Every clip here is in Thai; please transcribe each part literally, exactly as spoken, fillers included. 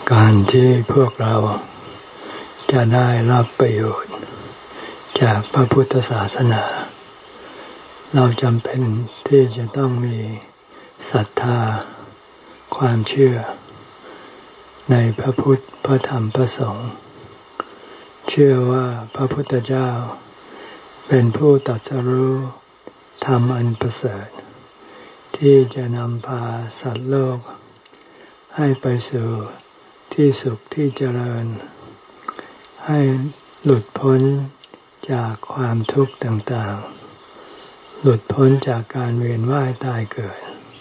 การที่พวกเราจะได้รับประโยชน์จากพระพุทธศาสนาเราจำเป็นที่จะต้องมีศรัทธาความเชื่อในพระพุทธพระธรรมพระสงฆ์เชื่อว่าพระพุทธเจ้าเป็นผู้ตรัสรู้ธรรมอันประเสริฐที่จะนำพาสัตว์โลกให้ไปสู่ที่สุขที่เจริญให้หลุดพ้นจากความทุกข์ต่างๆหลุดพ้นจากการเวียนว่ายตายเกิด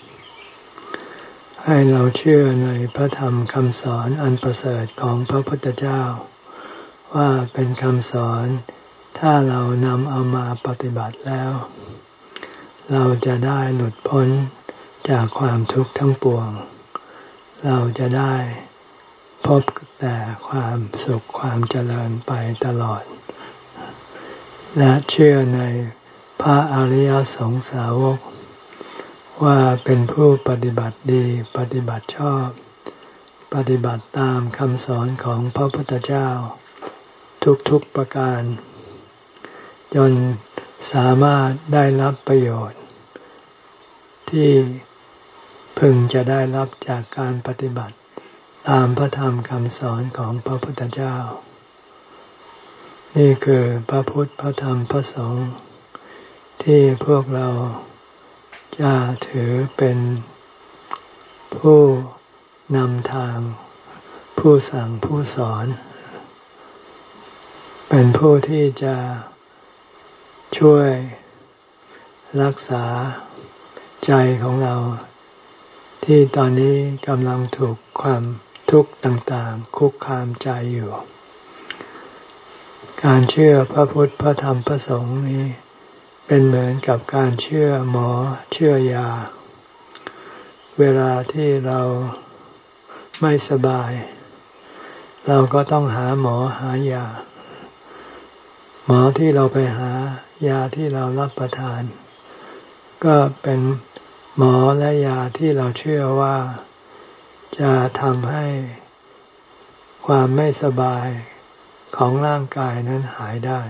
ให้เราเชื่อในพระธรรมคำสอนอันประเสริฐของพระพุทธเจ้าว่าเป็นคำสอนถ้าเรานำเอามาปฏิบัติแล้วเราจะได้หลุดพ้นจากความทุกข์ทั้งปวงเราจะได้พบแต่ความสุขความเจริญไปตลอดและเชื่อในพระอริยสงสาวกว่าเป็นผู้ปฏิบัติดีปฏิบัติชอบปฏิบัติตามคำสอนของพระพุทธเจ้าทุกๆประการจนสามารถได้รับประโยชน์ที่พึงจะได้รับจากการปฏิบัติตามพระธรรมคำสอนของพระพุทธเจ้านี่คือพระพุทธพระธรรมพระสงฆ์ที่พวกเราจะถือเป็นผู้นำทางผู้สั่งผู้สอนเป็นผู้ที่จะช่วยรักษาใจของเราที่ตอนนี้กำลังถูกความทุกข์ต่างๆคุกคามใจอยู่การเชื่อพระพุทธพระธรรมพระสงฆ์นี้เป็นเหมือนกับการเชื่อหมอเชื่อยาเวลาที่เราไม่สบายเราก็ต้องหาหมอหายาหมอที่เราไปหายาที่เรารับประทานก็เป็นหมอและยาที่เราเชื่อว่าจะทำให้ความไม่สบายของร่างกายนั้นหายได้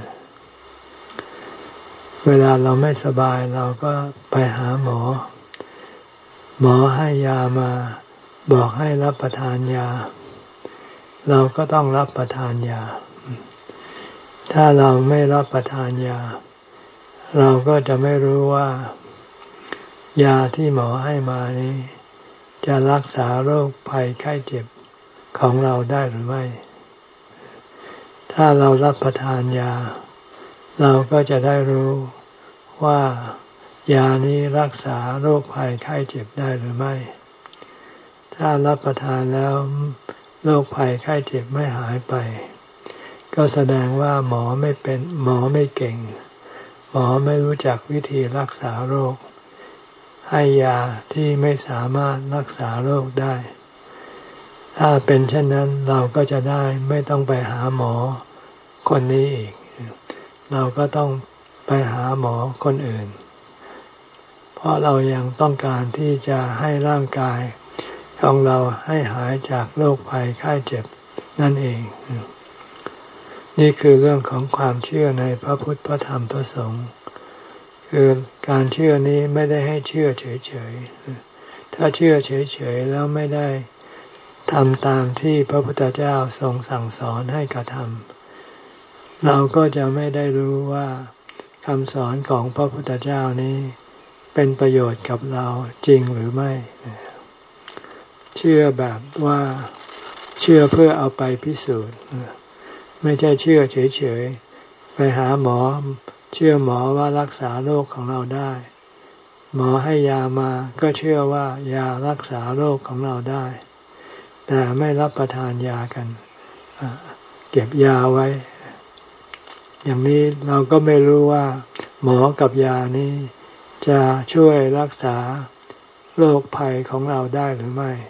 เวลาเราไม่สบายเราก็ไปหาหมอหมอให้ยามาบอกให้รับประทานยาเราก็ต้องรับประทานยาถ้าเราไม่รับประทานยาเราก็จะไม่รู้ว่ายาที่หมอให้มานี้จะรักษาโรคภัยไข้เจ็บของเราได้หรือไม่ถ้าเรารับประทานยาเราก็จะได้รู้ว่ายานี้รักษาโรคภัยไข้เจ็บได้หรือไม่ถ้ารับประทานแล้วโรคภัยไข้เจ็บไม่หายไปก็แสดงว่าหมอไม่เป็นหมอไม่เก่งหมอไม่รู้จักวิธีรักษาโรคให้ยาที่ไม่สามารถรักษาโรคได้ถ้าเป็นเช่นนั้นเราก็จะได้ไม่ต้องไปหาหมอคนนี้อีกเราก็ต้องไปหาหมอคนอื่นเพราะเรายังต้องการที่จะให้ร่างกายของเราให้หายจากโรคภัยไข้เจ็บนั่นเองนี่คือเรื่องของความเชื่อในพระพุทธพระธรรมพระสงฆ์คือการเชื่อนี้ไม่ได้ให้เชื่อเฉยๆถ้าเชื่อเฉยๆแล้วไม่ได้ทำตามที่พระพุทธเจ้าทรงสั่งสอนให้กระทำเราก็จะไม่ได้รู้ว่าคำสอนของพระพุทธเจ้านี้เป็นประโยชน์กับเราจริงหรือไม่เชื่อแบบว่าเชื่อเพื่อเอาไปพิสูจน์ไม่ใช่เชื่อเฉยๆไปหาหมอเชื่อหมอว่ารักษาโรคของเราได้หมอให้ยามาก็เชื่อว่ายารักษาโรคของเราได้แต่ไม่รับประทานยากันเก็บยาไว้อย่างนี้เราก็ไม่รู้ว่าหมอกับยานี้จะช่วยรักษาโรคภัยของเราได้หรือไม่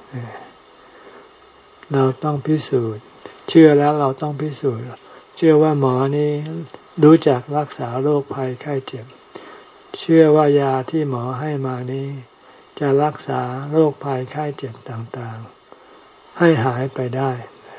เราต้องพิสูจน์เชื่อแล้วเราต้องพิสูจน์เชื่อว่าหมอนี้รู้จักรักษาโรคภัยไข้เจ็บเชื่อว่ายาที่หมอให้มานี้จะรักษาโรคภัยไข้เจ็บต่างๆให้หายไปได้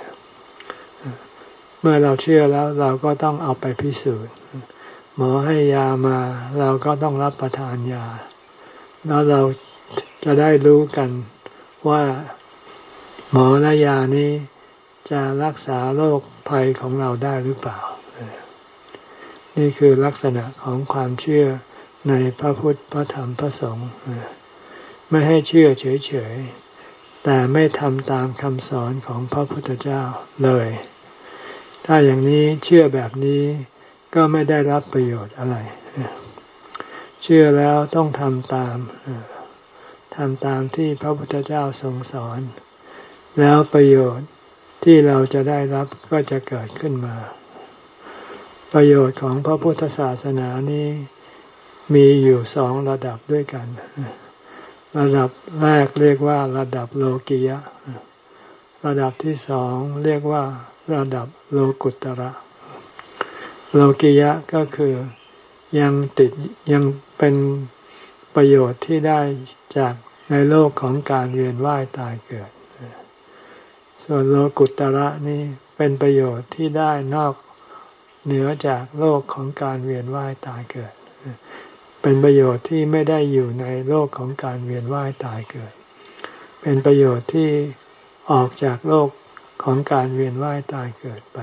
เมื่อเราเชื่อแล้วเราก็ต้องเอาไปพิสูจน์หมอให้ยามาเราก็ต้องรับประทานยาแล้วเราจะได้รู้กันว่าหมอและยานี้จะรักษาโรคภัยของเราได้หรือเปล่านี่คือลักษณะของความเชื่อในพระพุทธพระธรรมพระสงฆ์ไม่ให้เชื่อเฉยๆแต่ไม่ทำตามคำสอนของพระพุทธเจ้าเลยถ้าอย่างนี้เชื่อแบบนี้ก็ไม่ได้รับประโยชน์อะไรเชื่อแล้วต้องทำตามทำตามที่พระพุทธเจ้าทรงสอนแล้วประโยชน์ที่เราจะได้รับก็จะเกิดขึ้นมาประโยชน์ของพระพุทธศาสนานี้มีอยู่สองระดับด้วยกันระดับแรกเรียกว่าระดับโลกียะระดับที่สองเรียกว่าระดับโลกุตระโลกียะก็คือยังติดยังเป็นประโยชน์ที่ได้จากในโลกของการเวียนว่ายตายเกิดส่วนโลกุตระนี่เป็นประโยชน์ที่ได้นอกเหนือจากโลกของการเวียนว่ายตายเกิดเป็นประโยชน์ที่ไม่ได้อยู่ในโลกของการเวียนว่ายตายเกิดเป็นประโยชน์ที่ออกจากโลกของการเวียนว่ายตายเกิดไป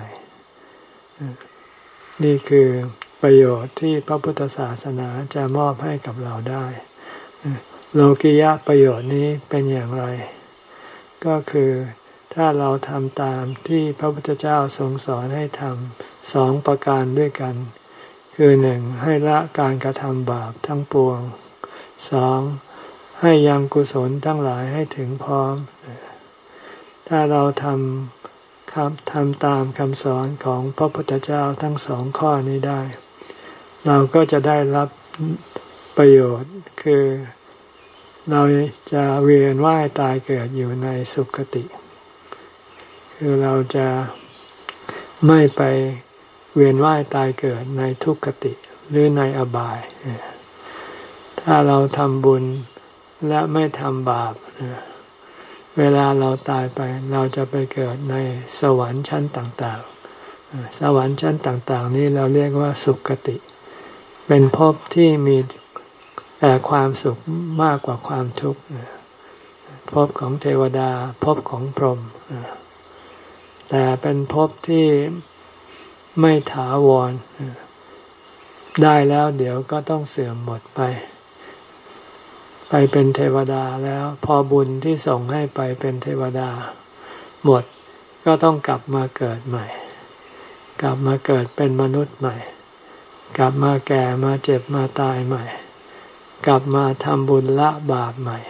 นี่คือประโยชน์ที่พระพุทธศาสนาจะมอบให้กับเราได้โลกิยะประโยชน์นี้เป็นอย่างไรก็คือถ้าเราทำตามที่พระพุทธเจ้าทรงสอนให้ทำสองประการด้วยกันคือหนึ่งให้ละการกระทำบาปทั้งปวงสองให้ยังกุศลทั้งหลายให้ถึงพร้อมถ้าเราทำครับทำตามคำสอนของพระพุทธเจ้าทั้งสองข้อนี้ได้เราก็จะได้รับประโยชน์คือเราจะเวียนว่ายตายเกิดอยู่ในสุคติคือเราจะไม่ไปเวียนว่ายตายเกิดในทุกขติหรือในอบายถ้าเราทำบุญและไม่ทำบาปเวลาเราตายไปเราจะไปเกิดในสวรรค์ชั้นต่างๆสวรรค์ชั้นต่างๆนี้เราเรียกว่าสุคติเป็นภพที่มีแต่ความสุขมากกว่าความทุกข์ภพของเทวดาภพของพรหมแต่เป็นภพที่ไม่ถาวรได้แล้วเดี๋ยวก็ต้องเสื่อมหมดไปไปเป็นเทวดาแล้วพอบุญที่ส่งให้ไปเป็นเทวดาหมดก็ต้องกลับมาเกิดใหม่กลับมาเกิดเป็นมนุษย์ใหม่กลับมาแก่มาเจ็บมาตายใหม่กลับมาทำบุญละบาปใหม่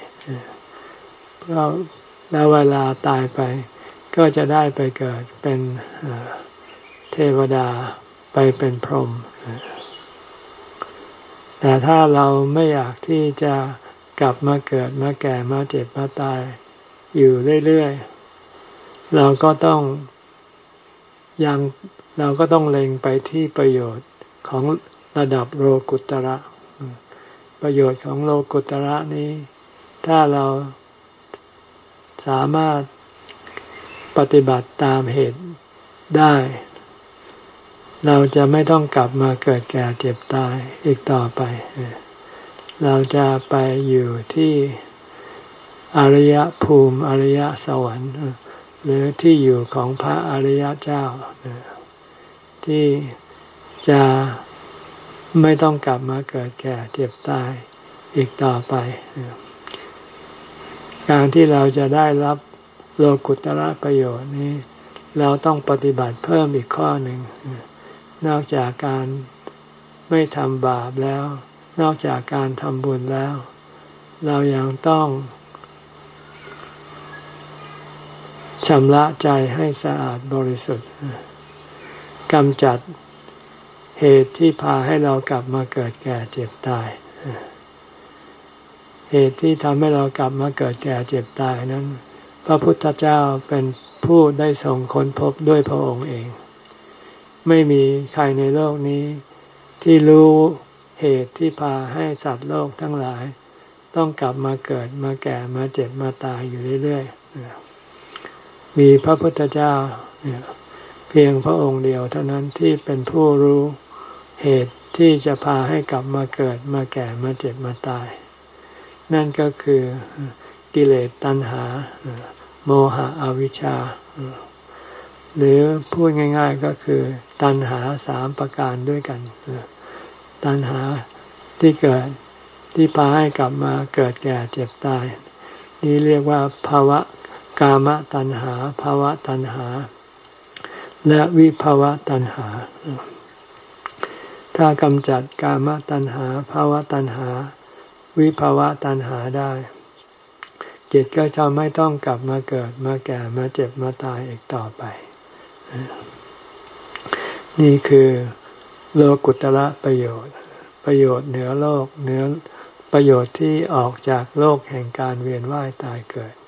แล้วเวลาตายไปก็จะได้ไปเกิดเป็นเทวดาไปเป็นพรหมแต่ถ้าเราไม่อยากที่จะกลับมาเกิดมาแก่มาเจ็บมาตายอยู่เรื่อยๆเราก็ต้องยังเราก็ต้องเล็งไปที่ประโยชน์ของระดับโลกุตระประโยชน์ของโลกุตระนี้ถ้าเราสามารถปฏิบัติตามเหตุได้เราจะไม่ต้องกลับมาเกิดแก่เจ็บตายอีกต่อไปเราจะไปอยู่ที่อริยภูมิอริยสวรรค์หรือที่อยู่ของพระอริยเจ้าที่จะไม่ต้องกลับมาเกิดแก่เจ็บตายอีกต่อไปการที่เราจะได้รับโลกุตระประโยชน์นี้เราต้องปฏิบัติเพิ่มอีกข้อหนึ่งนอกจากการไม่ทำบาปแล้วนอกจากการทำบุญแล้วเรายังต้องชำระใจให้สะอาดบริสุทธิ์กำจัดเหตุที่พาให้เรากลับมาเกิดแก่เจ็บตายเหตุที่ทำให้เรากลับมาเกิดแก่เจ็บตายนั้นพระพุทธเจ้าเป็นผู้ได้ทรงค้นพบด้วยพระองค์เองไม่มีใครในโลกนี้ที่รู้เหตุที่พาให้สัตว์โลกทั้งหลายต้องกลับมาเกิดมาแก่มาเจ็บมาตายอยู่เรื่อยๆมีพระพุทธเจ้าเพียงพระองค์เดียวเท่านั้นที่เป็นผู้รู้เหตุที่จะพาให้กลับมาเกิดมาแก่มาเจ็บมาตายนั่นก็คือกิเลสตัณหาโมหะอวิชชาหรือพูดง่ายๆก็คือตัณหาสามประการด้วยกันตัณหาที่เกิดที่พาให้กลับมาเกิดแก่เจ็บตายนี่เรียกว่าภาวะกามตัณหาภาวะตัณหาและวิภาวะตัณหาถ้ากำจัดกามตัณหาภาวะตัณหาวิภาวะตัณหาได้จิตก็จะไม่ต้องกลับมาเกิดมาแก่มาเจ็บมาตายอีกต่อไปนี่คือโลกุตระประโยชน์ประโยชน์เหนือโลกเหนือประโยชน์ที่ออกจากโลกแห่งการเวียนว่ายตายเกิด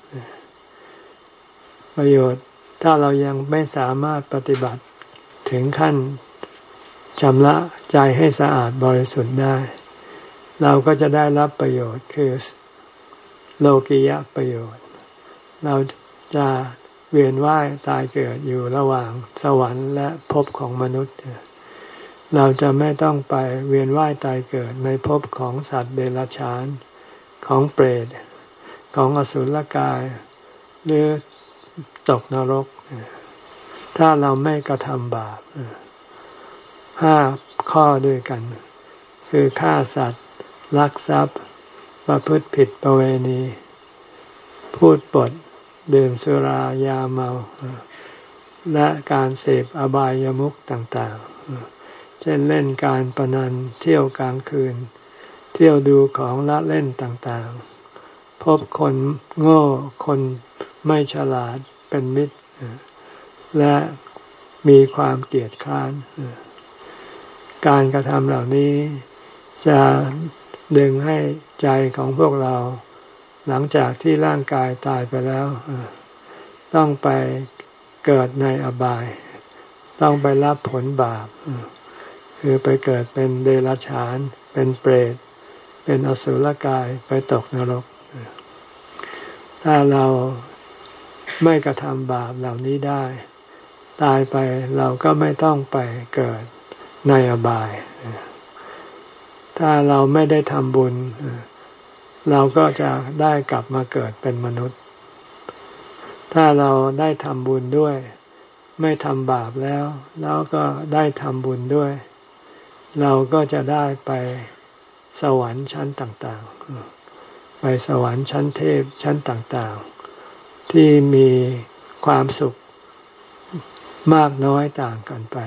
ประโยชน์ถ้าเรายังไม่สามารถปฏิบัติถึงขั้นชำระใจให้สะอาดบริสุทธิ์ได้เราก็จะได้รับประโยชน์คือโลกิยะประโยชน์เราจะเวียนว่ายตายเกิดอยู่ระหว่างสวรรค์และภพของมนุษย์เราจะไม่ต้องไปเวียนว่ายตายเกิดในภพของสัตว์เดรัจฉานของเปรตของอสุรกายหรือตกนรกถ้าเราไม่กระทำบาปห้าข้อด้วยกันคือฆ่าสัตว์ลักทรัพย์ประพฤติผิดประเวณีพูดปดดื่มสุรายาเมาและการเสพอบายามุขต่างๆเช่นเล่นการพนันเที่ยวกลางคืนเที่ยวดูของละเล่นต่างๆพบคนโง่คนไม่ฉลาดเป็นมิตรและมีความเกลียดคร้านการกระทำเหล่านี้จะดึงให้ใจของพวกเราหลังจากที่ร่างกายตายไปแล้วต้องไปเกิดในอบายต้องไปรับผลบาปคือไปเกิดเป็นเดรัจฉานเป็นเปรตเป็นอสุรกายไปตกนรกถ้าเราไม่กระทำบาปเหล่านี้ได้ตายไปเราก็ไม่ต้องไปเกิดในอบายถ้าเราไม่ได้ทำบุญเราก็จะได้กลับมาเกิดเป็นมนุษย์ถ้าเราได้ทำบุญด้วยไม่ทำบาปแล้วแล้วก็ได้ทำบุญด้วยเราก็จะได้ไปสวรรค์ชั้นต่างๆไปสวรรค์ชั้นเทพชั้นต่างๆที่มีความสุขมากน้อยต่างกันไป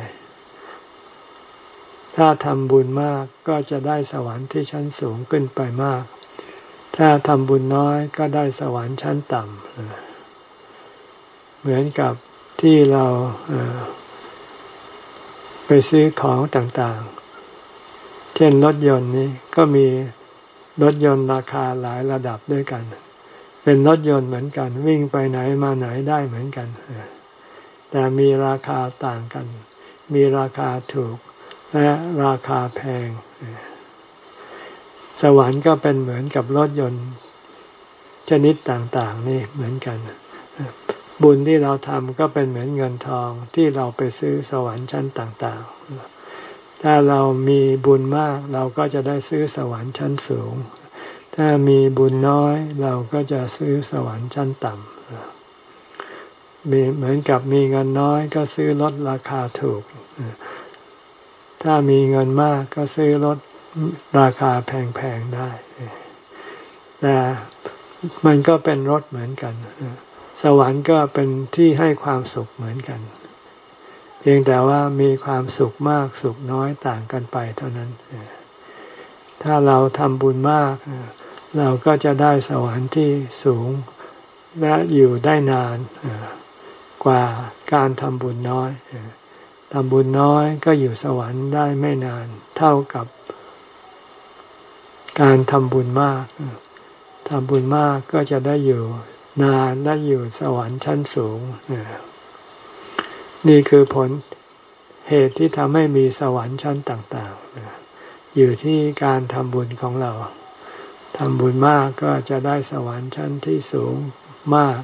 ถ้าทำบุญมากก็จะได้สวรรค์ที่ชั้นสูงขึ้นไปมากถ้าทำบุญน้อยก็ได้สวรรค์ชั้นต่ำเหมือนกับที่เราไปซื้อของต่างๆเช่นรถยนต์นี้ก็มีรถยนต์ราคาหลายระดับด้วยกันเป็นรถยนต์เหมือนกันวิ่งไปไหนมาไหนได้เหมือนกันแต่มีราคาต่างกันมีราคาถูกและราคาแพงสวรรค์ก็เป็นเหมือนกับรถยนต์ชนิดต่างๆนี่เหมือนกันบุญที่เราทำก็เป็นเหมือนเงินทองที่เราไปซื้อสวรรค์ชั้นต่างๆถ้าเรามีบุญมากเราก็จะได้ซื้อสวรรค์ชั้นสูงถ้ามีบุญน้อยเราก็จะซื้อสวรรค์ชั้นต่ำมีเหมือนกับมีเงินน้อยก็ซื้อรถราคาถูกถ้ามีเงินมากก็ซื้อรถราคาแพงๆได้แต่มันก็เป็นรถเหมือนกันสวรรค์ก็เป็นที่ให้ความสุขเหมือนกันเพียงแต่ว่ามีความสุขมากสุขน้อยต่างกันไปเท่านั้นถ้าเราทำบุญมากเราก็จะได้สวรรค์ที่สูงและอยู่ได้นานกว่าการทำบุญน้อยทำบุญน้อยก็อยู่สวรรค์ได้ไม่นานเท่ากับการทำบุญมากทำบุญมากก็จะได้อยู่นานและอยู่สวรรค์ชั้นสูงนี่คือผลเหตุที่ทำให้มีสวรรค์ชั้นต่างๆอยู่ที่การทำบุญของเราทำบุญมากก็จะได้สวรรค์ชั้นที่สูงมาก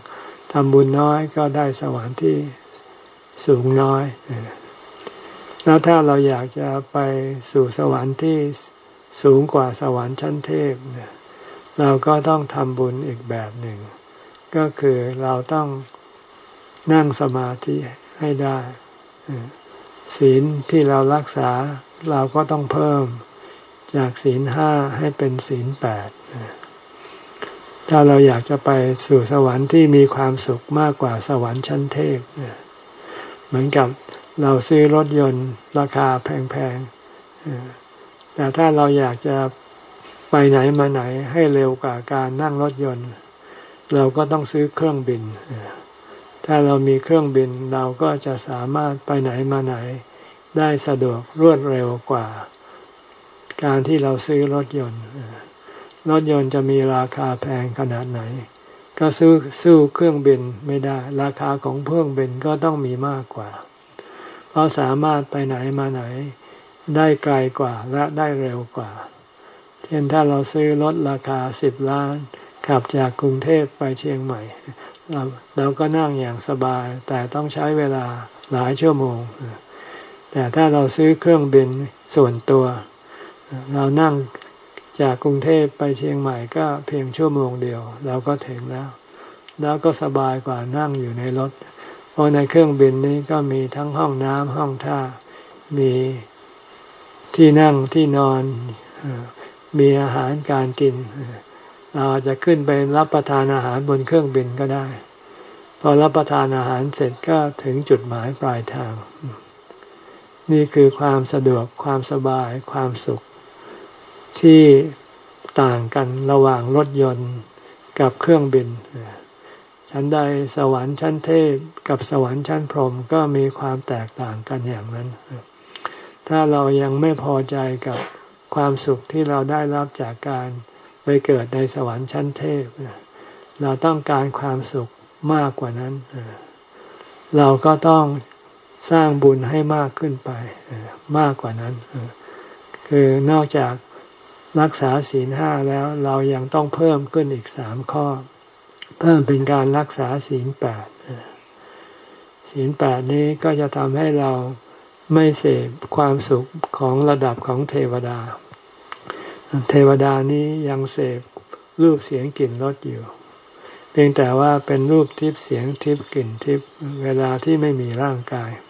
ทำบุญน้อยก็ได้สวรรค์ที่สูงน้อยแล้วถ้าเราอยากจะไปสู่สวรรค์ที่สูงกว่าสวรรค์ชั้นเทพเนี่ยเราก็ต้องทำบุญอีกแบบหนึ่งก็คือเราต้องนั่งสมาธิให้ได้ศีลที่เรารักษาเราก็ต้องเพิ่มจากศีลห้าให้เป็นศีลแปดถ้าเราอยากจะไปสู่สวรรค์ที่มีความสุขมากกว่าสวรรค์ชั้นเทพเหมือนกับเราซื้อรถยนต์ราคาแพงๆแต่ถ้าเราอยากจะไปไหนมาไหนให้เร็วกว่าการนั่งรถยนต์เราก็ต้องซื้อเครื่องบินถ้าเรามีเครื่องบินเราก็จะสามารถไปไหนมาไหนได้สะดวกรวดเร็วกว่าการที่เราซื้อรถยนต์รถยนต์จะมีราคาแพงขนาดไหนก็ซื้อสู้เครื่องบินไม่ได้ราคาของเครื่องบินก็ต้องมีมากกว่าเพราะสามารถไปไหนมาไหนได้ไกลกว่าและได้เร็วกว่าเช่นถ้าเราซื้อรถราคาสิบล้านขับจากกรุงเทพไปเชียงใหม่เราเราก็นั่งอย่างสบายแต่ต้องใช้เวลาหลายชั่วโมงแต่ถ้าเราซื้อเครื่องบินส่วนตัวเรานั่งจากกรุงเทพไปเชียงใหม่ก็เพียงชั่วโมงเดียวเราก็ถึงแล้วแล้วก็สบายกว่านั่งอยู่ในรถเพราะในเครื่องบินนี้ก็มีทั้งห้องน้ำห้องท่ามีที่นั่งที่นอนมีอาหารการกินเราอาจจะขึ้นไปรับประทานอาหารบนเครื่องบินก็ได้พอรับประทานอาหารเสร็จก็ถึงจุดหมายปลายทางนี่คือความสะดวกความสบายความสุขที่ต่างกันระหว่างรถยนต์กับเครื่องบินชั้นใดสวรรค์ชั้นเทพกับสวรรค์ชั้นพรหมก็มีความแตกต่างกันอย่างนั้นถ้าเรายังไม่พอใจกับความสุขที่เราได้รับจากการไปเกิดในสวรรค์ชั้นเทพเราต้องการความสุขมากกว่านั้นเราก็ต้องสร้างบุญให้มากขึ้นไปมากกว่านั้นคือนอกจากรักษาศีลห้าแล้วเรายังต้องเพิ่มขึ้นอีกสามข้อเพิ่มเป็นการรักษาศีลแปดศีลแปดนี้ก็จะทำให้เราไม่เสพความสุขของระดับของเทวดาเทวดานี้ยังเสพรูปเสียงกลิ่นรสอยู่เพียงแต่ว่าเป็นรูปทิพย์เสียงทิพย์กลิ่นทิพย์เวลาที่ไม่มีร่างกาย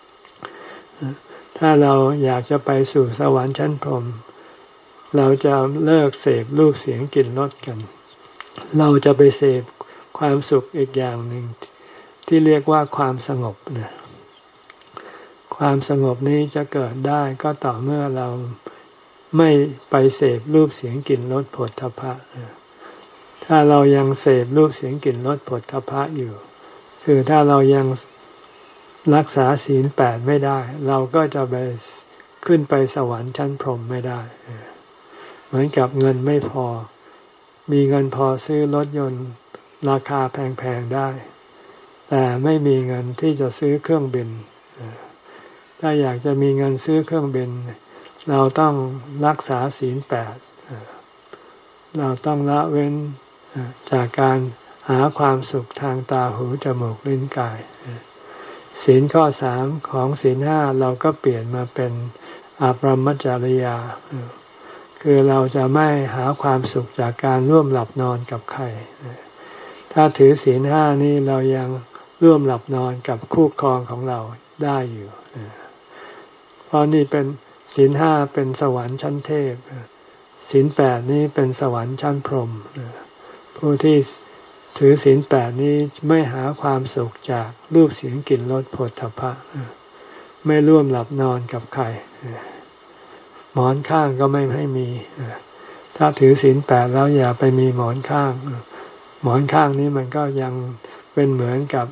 ถ้าเราอยากจะไปสู่สวรรค์ชั้นพรหมเราจะเลิกเสพรูปเสียงกลิ่นรสกันเราจะไปเสพความสุขอีกอย่างหนึ่งที่เรียกว่าความสงบนะความสงบนี้จะเกิดได้ก็ต่อเมื่อเราไม่ไปเสพรูปเสียงกลิ่นรสผลทพะถ้าเรายังเสพรูปเสียงกลิ่นรสผลทพะอยู่คือถ้าเรายังรักษาศีลแปดไม่ได้เราก็จะไปขึ้นไปสวรรค์ชั้นพรหมไม่ได้เหมือนกับเงินไม่พอมีเงินพอซื้อรถยนต์ราคาแพงๆได้แต่ไม่มีเงินที่จะซื้อเครื่องบินถ้าอยากจะมีเงินซื้อเครื่องบินเราต้องรักษาศีลแปดเราต้องละเว้นจากการหาความสุขทางตาหูจมูกลิ้นกายศีลข้อสามของศีลห้าเราก็เปลี่ยนมาเป็นอภรรมจริยาคือเราจะไม่หาความสุขจากการร่วมหลับนอนกับใครถ้าถือศีลห้านี้เรายังร่วมหลับนอนกับคู่ครองของเราได้อยู่เพราะนี่เป็นศีลห้าเป็นสวรรค์ชั้นเทพศีลแปดนี้เป็นสวรรค์ชั้นพรหมผู้ที่ถือศีลแปดนี้ไม่หาความสุขจากรูปเสียงกลิ่นรสโผฏฐัพพะไม่ร่วมหลับนอนกับใครหมอนข้างก็ไม่ให้มีถ้าถือศีลแปดแล้วอย่าไปมีหมอนข้างหมอนข้างนี้มันก็ยังเป็นเหมือนกับ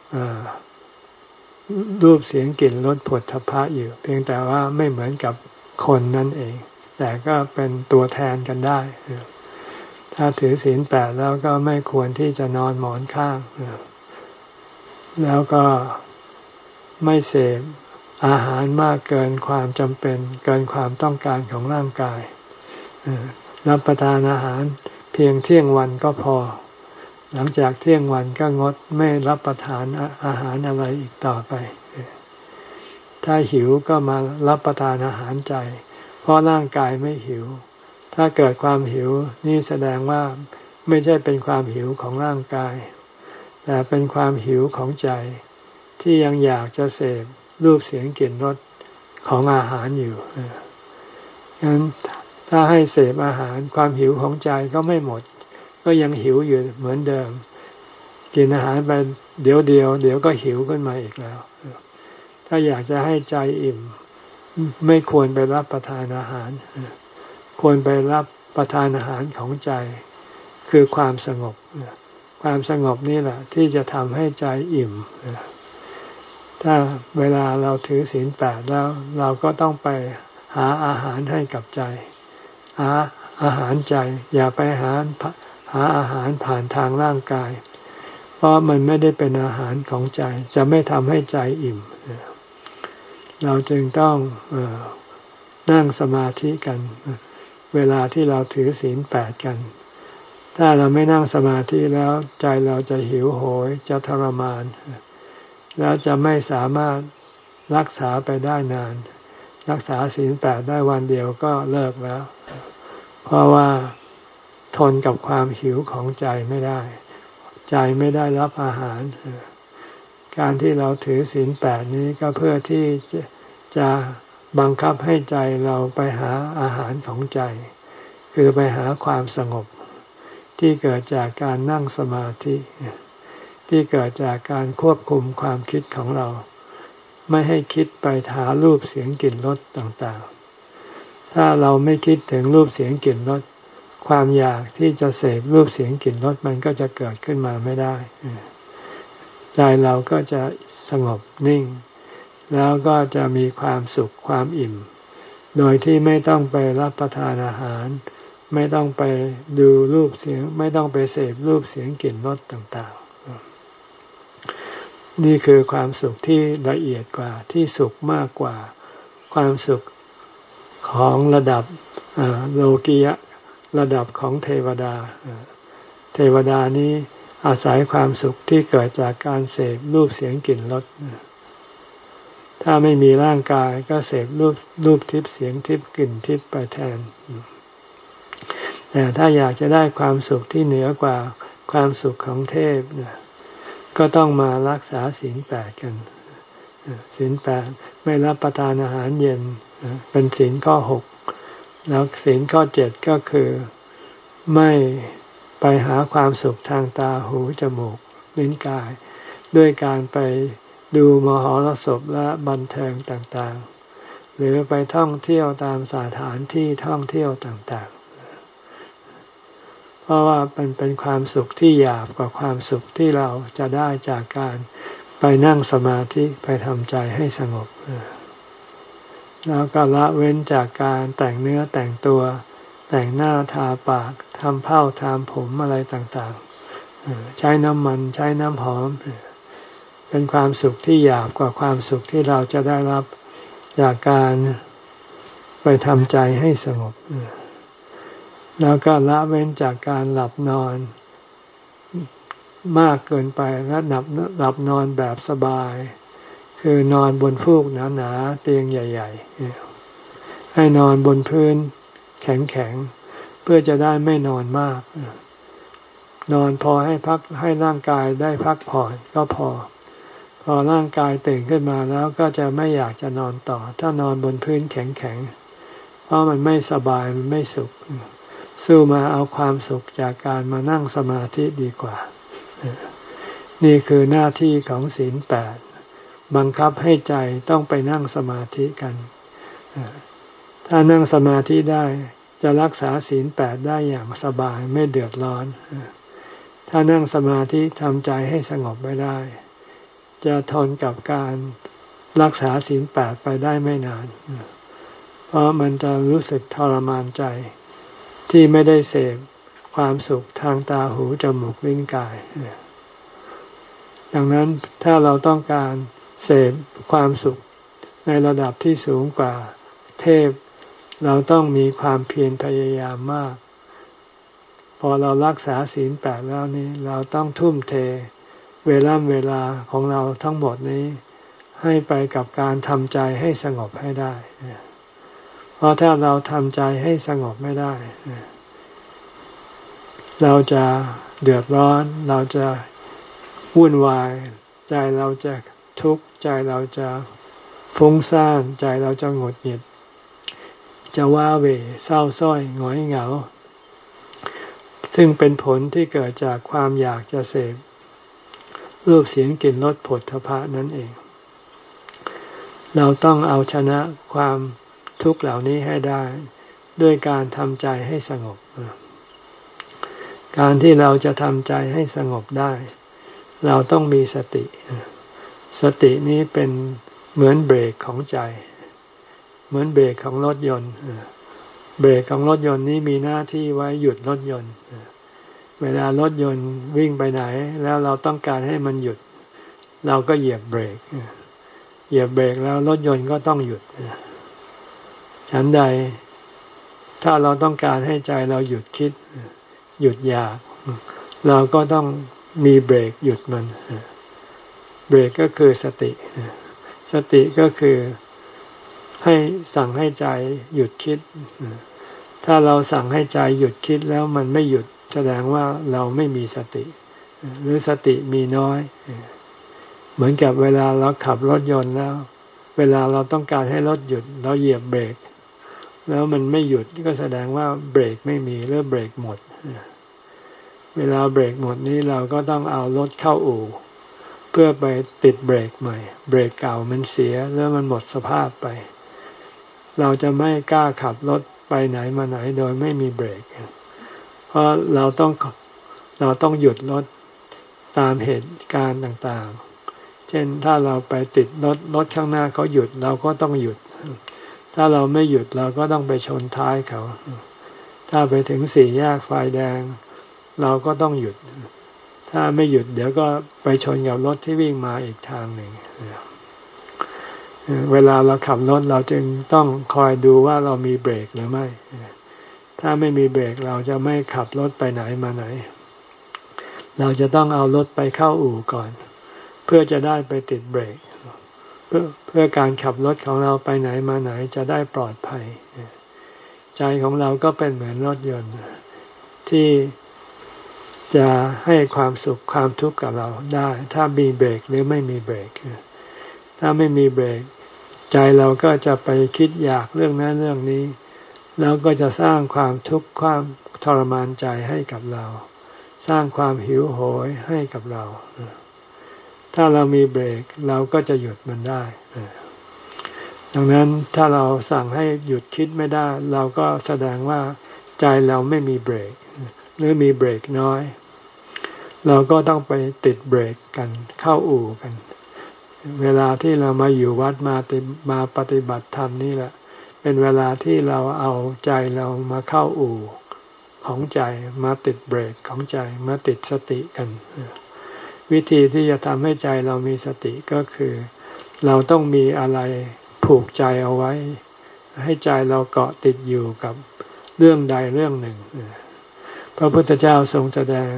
รูปเสียงกลิ่นรสโผฏฐัพพะอยู่เพียงแต่ว่าไม่เหมือนกับคนนั่นเองแต่ก็เป็นตัวแทนกันได้ถ้าถือศีลแปดแล้วก็ไม่ควรที่จะนอนหมอนข้างแล้วก็ไม่เสพอาหารมากเกินความจำเป็นเกินความต้องการของร่างกายรับประทานอาหารเพียงเที่ยงวันก็พอหลังจากเที่ยงวันก็งดไม่รับประทานอาหารอะไรอีกต่อไปถ้าหิวก็มารับประทานอาหารใจเพราะร่างกายไม่หิวถ้าเกิดความหิวนี่แสดงว่าไม่ใช่เป็นความหิวของร่างกายแต่เป็นความหิวของใจที่ยังอยากจะเสพรูปเสียงกลิ่นรสของอาหารอยู่ฉะนั้นถ้าให้เสพอาหารความหิวของใจก็ไม่หมดก็ยังหิวอยู่เหมือนเดิมกินอาหารไปเดี๋ยวเดียวเดี๋ยวก็หิวขึ้นมาอีกแล้วถ้าอยากจะให้ใจอิ่มไม่ควรไปรับประทานอาหารควรไปรับประทานอาหารของใจคือความสงบความสงบนี่แหละที่จะทำให้ใจอิ่มถ้าเวลาเราถือศีลแปดแล้วเราก็ต้องไปหาอาหารให้กับใจหาอาหารใจอย่าไปหาหาอาหารผ่านทางร่างกายเพราะมันไม่ได้เป็นอาหารของใจจะไม่ทำให้ใจอิ่มเราจึงต้องเอ่อนั่งสมาธิกันเวลาที่เราถือศีลแปดกันถ้าเราไม่นั่งสมาธิแล้วใจเราจะหิวโหยจะทรมานแล้วจะไม่สามารถรักษาไปได้นานรักษาศีลแปดได้วันเดียวก็เลิกแล้วเพราะว่าทนกับความหิวของใจไม่ได้ใจไม่ได้รับอาหารการที่เราถือศีลแปดนี้ก็เพื่อที่จะจะบังคับให้ใจเราไปหาอาหารของใจคือไปหาความสงบที่เกิดจากการนั่งสมาธิที่เกิดจากการควบคุมความคิดของเราไม่ให้คิดไปหารูปเสียงกลิ่นรสต่างๆถ้าเราไม่คิดถึงรูปเสียงกลิ่นรสความอยากที่จะเสพรูปเสียงกลิ่นรสมันก็จะเกิดขึ้นมาไม่ได้ใจเราก็จะสงบนิ่งแล้วก็จะมีความสุขความอิ่มโดยที่ไม่ต้องไปรับประทานอาหารไม่ต้องไปดูรูปเสียงไม่ต้องไปเสพรูปเสียงกลิ่นรสต่างๆนี่คือความสุขที่ละเอียดกว่าที่สุขมากกว่าความสุขของระดับโลกียะระดับของเทวดาเทวดานี้อาศัยความสุขที่เกิดจากการเสพรูปเสียงกลิ่นรสถ้าไม่มีร่างกายก็เสพรูปรูปทิพย์เสียงทิพย์กลิ่นทิพย์ไปแทนแต่ถ้าอยากจะได้ความสุขที่เหนือกว่าความสุขของเทพก็ต้องมารักษาศีลแปดกันศีลแปดไม่รับประทานอาหารเย็นเป็นศีลข้อหกแล้วศีลข้อเจ็ดก็คือไม่ไปหาความสุขทางตาหูจมูกลิ้นกายด้วยการไปดูมหรสพและบันเทิงต่างๆหรือไปท่องเที่ยวตามสถานที่ท่องเที่ยวต่างๆเพราะว่ามันเป็นความสุขที่หยาบกว่าความสุขที่เราจะได้จากการไปนั่งสมาธิไปทำใจให้สงบแล้วก็ละเว้นจากการแต่งเนื้อแต่งตัวแต่งหน้าทาปากทำเผ้าทำผมอะไรต่างๆใช้น้ำมันใช้น้ำหอมเป็นความสุขที่หยาบกว่าความสุขที่เราจะได้รับจากการไปทำใจให้สงบแล้วก็ละเว้นจากการหลับนอนมากเกินไปและหลับหลับนอนแบบสบายคือนอนบนฟูกหนาๆเตียงใหญ่ๆให้นอนบนพื้นแข็งๆเพื่อจะได้ไม่นอนมากนอนพอให้พักให้ร่างกายได้พักผ่อนก็พอพอร่างกายตื่นขึ้นมาแล้วก็จะไม่อยากจะนอนต่อถ้านอนบนพื้นแข็งๆเพราะมันไม่สบายมันไม่สุขสู้มาเอาความสุขจากการมานั่งสมาธิดีกว่านี่คือหน้าที่ของศีลแปดบังคับให้ใจต้องไปนั่งสมาธิกันถ้านั่งสมาธิได้จะรักษาศีลแปดได้อย่างสบายไม่เดือดร้อนถ้านั่งสมาธิทำใจให้สงบไม่ได้จะทนกับการรักษาศีลแปดไปได้ไม่นานเพราะมันจะรู้สึกทรมานใจที่ไม่ได้เสพความสุขทางตาหูจมูกลิ้นกายดังนั้นถ้าเราต้องการเสพความสุขในระดับที่สูงกว่าเทพเราต้องมีความเพียรพยายามมากพอเรารักษาศีลแปดแล้วนี้เราต้องทุ่มเทเวลาเวลาของเราทั้งหมดนี้ให้ไปกับการทำใจให้สงบให้ได้เพราะถ้าเราทำใจให้สงบไม่ได้เราจะเดือดร้อนเราจะวุ่นวายใจเราจะทุกข์ใจเราจะฟุ้งซ่านใจเราจะหงุดหงิดจะว้าเหวเศร้าส้อยหงอยเหงาซึ่งเป็นผลที่เกิดจากความอยากจะเสพรูปเสียงกลิ่นรสผลทพะนั่นเองเราต้องเอาชนะความทุกข์เหล่านี้ให้ได้ด้วยการทำใจให้สงบการที่เราจะทำใจให้สงบได้เราต้องมีสติสตินี้เป็นเหมือนเบรกของใจเหมือนเบรกของรถยนต์เบรกของรถยนต์นี้มีหน้าที่ไว้หยุดรถยนต์เวลารถยนต์วิ่งไปไหนแล้วเราต้องการให้มันหยุดเราก็เหยียบเบรกเหยียบเบรกแล้วรถยนต์ก็ต้องหยุดฉันใดถ้าเราต้องการให้ใจเราหยุดคิดหยุดอยากเราก็ต้องมีเบรกหยุดมันเบรกก็คือสติสติก็คือให้สั่งให้ใจหยุดคิดถ้าเราสั่งให้ใจหยุดคิดแล้วมันไม่หยุดแสดงว่าเราไม่มีสติหรือสติมีน้อยเหมือนกับเวลาเราขับรถยนต์แล้วเวลาเราต้องการให้รถหยุดเราเหยียบเบรกแล้วมันไม่หยุดก็แสดงว่าเบรกไม่มีหรือเบรกหมดเวลาเบรกหมดนี้เราก็ต้องเอารถเข้าอู่เพื่อไปติดเบรกใหม่เบรกเก่ามันเสียแล้วมันหมดสภาพไปเราจะไม่กล้าขับรถไปไหนมาไหนโดยไม่มีเบรกเพราะเราต้องเราต้องหยุดรถตามเหตุการณ์ต่างๆเช่นถ้าเราไปติดรถรถข้างหน้าเขาหยุดเราก็ต้องหยุดถ้าเราไม่หยุดเราก็ต้องไปชนท้ายเขาถ้าไปถึงสี่แยกไฟแดงเราก็ต้องหยุดถ้าไม่หยุดเดี๋ยวก็ไปชนกับรถที่วิ่งมาอีกทางหนึ่งเวลาเราขับรถเราจึงต้องคอยดูว่าเรามีเบรกหรือไม่ถ้าไม่มีเบรกเราจะไม่ขับรถไปไหนมาไหนเราจะต้องเอารถไปเข้าอู่ก่อนเพื่อจะได้ไปติดเบรกเพื่อเพื่อการขับรถของเราไปไหนมาไหนจะได้ปลอดภัยใจของเราก็เป็นเหมือนรถยนต์ที่จะให้ความสุขความทุกข์กับเราได้ถ้ามีเบรกหรือไม่มีเบรกถ้าไม่มีเบรกใจเราก็จะไปคิดอยากเรื่องนั้นเรื่องนี้แล้วก็จะสร้างความทุกข์ความทรมานใจให้กับเราสร้างความหิวโหยให้กับเราถ้าเรามีเบรกเราก็จะหยุดมันได้ดังนั้นถ้าเราสั่งให้หยุดคิดไม่ได้เราก็แสดงว่าใจเราไม่มีเบรกหรือมีเบรกน้อยเราก็ต้องไปติดเบรกกันเข้าอู่กันเวลาที่เรามาอยู่วัดมาติมาปฏิบัติธรรมนี่แหละเป็นเวลาที่เราเอาใจเรามาเข้าอู่ของใจมาติดเบรกของใจมาติดสติกันวิธีที่จะทำให้ใจเรามีสติก็คือเราต้องมีอะไรผูกใจเอาไว้ให้ใจเราเกาะติดอยู่กับเรื่องใดเรื่องหนึ่งพระพุทธเจ้าทรงแสดง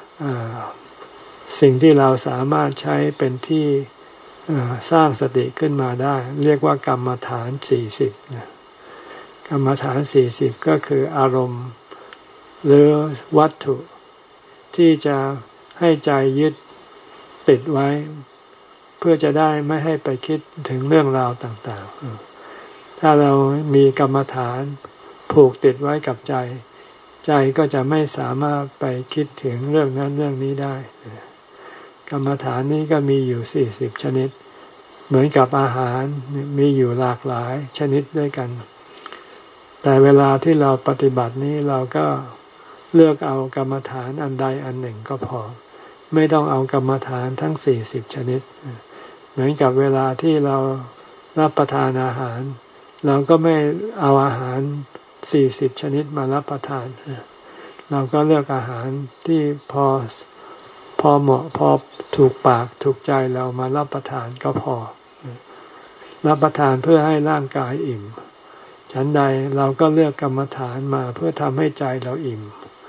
สิ่งที่เราสามารถใช้เป็นที่สร้างสติขึ้นมาได้เรียกว่ากรรมฐานสี่สิบกรรมฐานสี่สิบก็คืออารมณ์หรือวัตถุที่จะให้ใจยึดติดไว้เพื่อจะได้ไม่ให้ไปคิดถึงเรื่องราวต่างๆถ้าเรามีกรรมฐานผูกติดไว้กับใจใจก็จะไม่สามารถไปคิดถึงเรื่องนั้นเรื่องนี้ได้กรรมฐานนี้ก็มีอยู่สี่สิบชนิดเหมือนกับอาหารมีอยู่หลากหลายชนิดด้วยกันแต่เวลาที่เราปฏิบัตินี้เราก็เลือกเอากรรมฐานอันใดอันหนึ่งก็พอไม่ต้องเอากรรมฐานทั้งสี่สิบชนิดเหมือนกับเวลาที่เรารับประทานอาหารเราก็ไม่เอาอาหารสี่สิบชนิดมารับประทานเราก็เลือกอาหารที่พอพอเหมาะพอถูกปากถูกใจเรามารับประทานก็พอรับประทานเพื่อให้ร่างกายอิ่มฉันใดเราก็เลือกกรรมฐานมาเพื่อทำให้ใจเราอิ่ม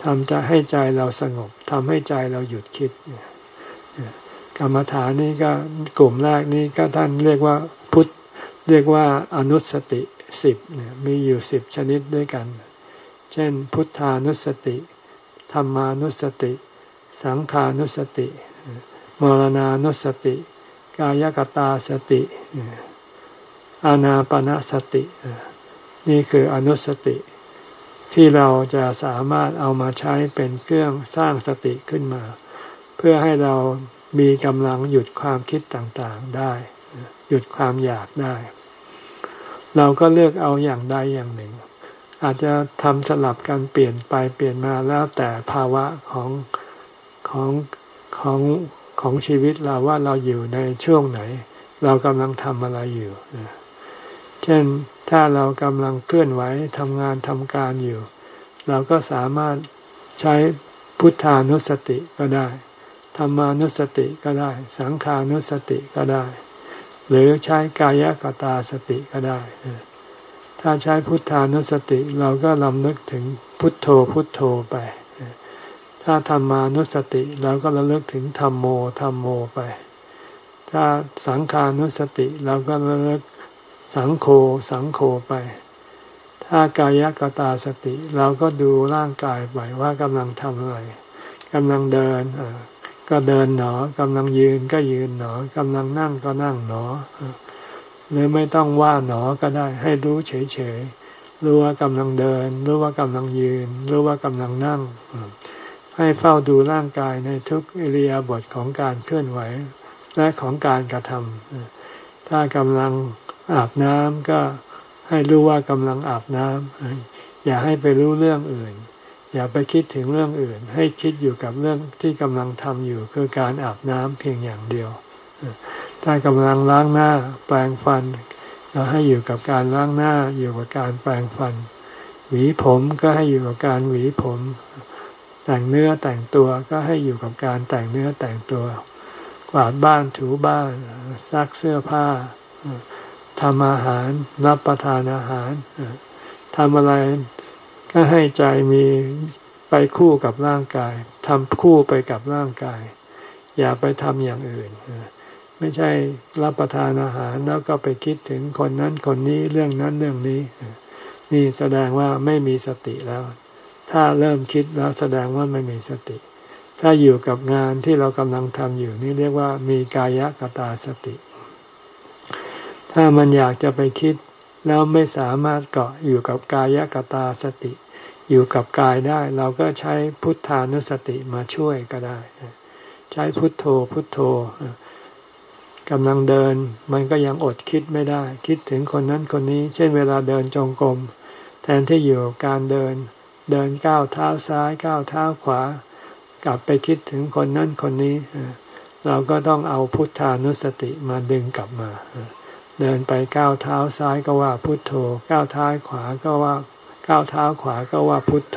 ทำจะให้ใจเราสงบทำให้ใจเราหยุดคิดกรรมฐานนี้ก็กลุ่มแรกนี้ก็ท่านเรียกว่าพุทธเรียกว่าอนุสติสิบมีอยู่สิบชนิดด้วยกันเช่นพุทธานุสติธรรมานุสติสังขานุสติมรณานุสติกายกตาสติอานาปานสตินี่คืออนุสติที่เราจะสามารถเอามาใช้เป็นเครื่องสร้างสติขึ้นมาเพื่อให้เรามีกำลังหยุดความคิดต่างๆได้หยุดความอยากได้เราก็เลือกเอาอย่างใดอย่างหนึ่งอาจจะทำสลับกันเปลี่ยนไปเปลี่ยนมาแล้วแต่ภาวะของของของของชีวิตเราว่าเราอยู่ในช่วงไหนเรากำลังทำอะไรอยู่เช่นถ้าเรากำลังเคลื่อนไหวทำงานทำการอยู่เราก็สามารถใช้พุทธานุสติก็ได้ธรรมานุสติก็ได้สังขานุสติก็ได้หรือใช้กายกตาสติก็ได้ถ้าใช้พุทธานุสติเราก็ลำลึกถึงพุทโธพุทโธไปถ้าธรรมานุสติเราก็ระลึกถึงธัมโมธัมโมไปถ้าสังขานุสติเราก็ระลึกสังโฆสังโฆไปถ้ากายกตาสติเราก็ดูร่างกายไปว่ากำลังทำอะไรกำลังเดินก็เดินหนอกำลังยืนก็ยืนหนอกำลังนั่งก็นั่งหนอหรือไม่ต้องว่าหนอก็ได้ให้รู้เฉยๆรู้ว่ากำลังเดินรู้ว่ากำลังยืนรู้ว่ากำลังนั่งให้เฝ้าดูร่างกายในทุกอิริยาบถของการเคลื่อนไหวและของการกระทำถ้ากำลังอาบน้ำก็ให้รู้ว่ากำลังอาบน้ำอย่าให้ไปรู้เรื่องอื่นอย่าไปคิดถึงเรื่องอื่นให้คิดอยู่กับเรื่องที่กำลังทำอยู่คือการอาบน้ำเพียงอย่างเดียวถ้ากำลังล้างหน้าแปรงฟันเราให้อยู่กับการล้างหน้าอยู่กับการแปรงฟันหวีผมก็ให้อยู่กับการหวีผมแต่งเนื้อแต่งตัวก็ให้อยู่กับการแต่งเนื้อแต่งตัวกวาดบ้านถูบ้านซักเสื้อผ้าทำอาหารรับประทานอาหารทำอะไรก็ให้ใจมีไปคู่กับร่างกายทำคู่ไปกับร่างกายอย่าไปทำอย่างอื่นไม่ใช่รับประทานอาหารแล้วก็ไปคิดถึงคนนั้นคนนี้เรื่องนั้นเรื่องนี้นี่แสดงว่าไม่มีสติแล้วถ้าเริ่มคิดแล้วแสดงว่าไม่มีสติถ้าอยู่กับงานที่เรากำลังทำอยู่นี่เรียกว่ามีกายกตาสติถ้ามันอยากจะไปคิดแล้วไม่สามารถเกาะอยู่กับกายกตาสติอยู่กับกายได้เราก็ใช้พุทธานุสติมาช่วยก็ได้ใช้พุทโธพุทโธกำลังเดินมันก็ยังอดคิดไม่ได้คิดถึงคนนั้นคนนี้เช่นเวลาเดินจงกรมแทนที่อยู่กับการเดินเดินก้าวเท้าซ้ายก้าวเท้าขวากลับไปคิดถึงคนนั้นคนนี้เราก็ต้องเอาพุทธานุสติมาดึงกลับมาเดินไปก้าวเท้าซ้ายก็ว่าพุทโธก้าวเท้าขวาก็ว่าก้าวเท้าขวาก็ว่าพุทโธ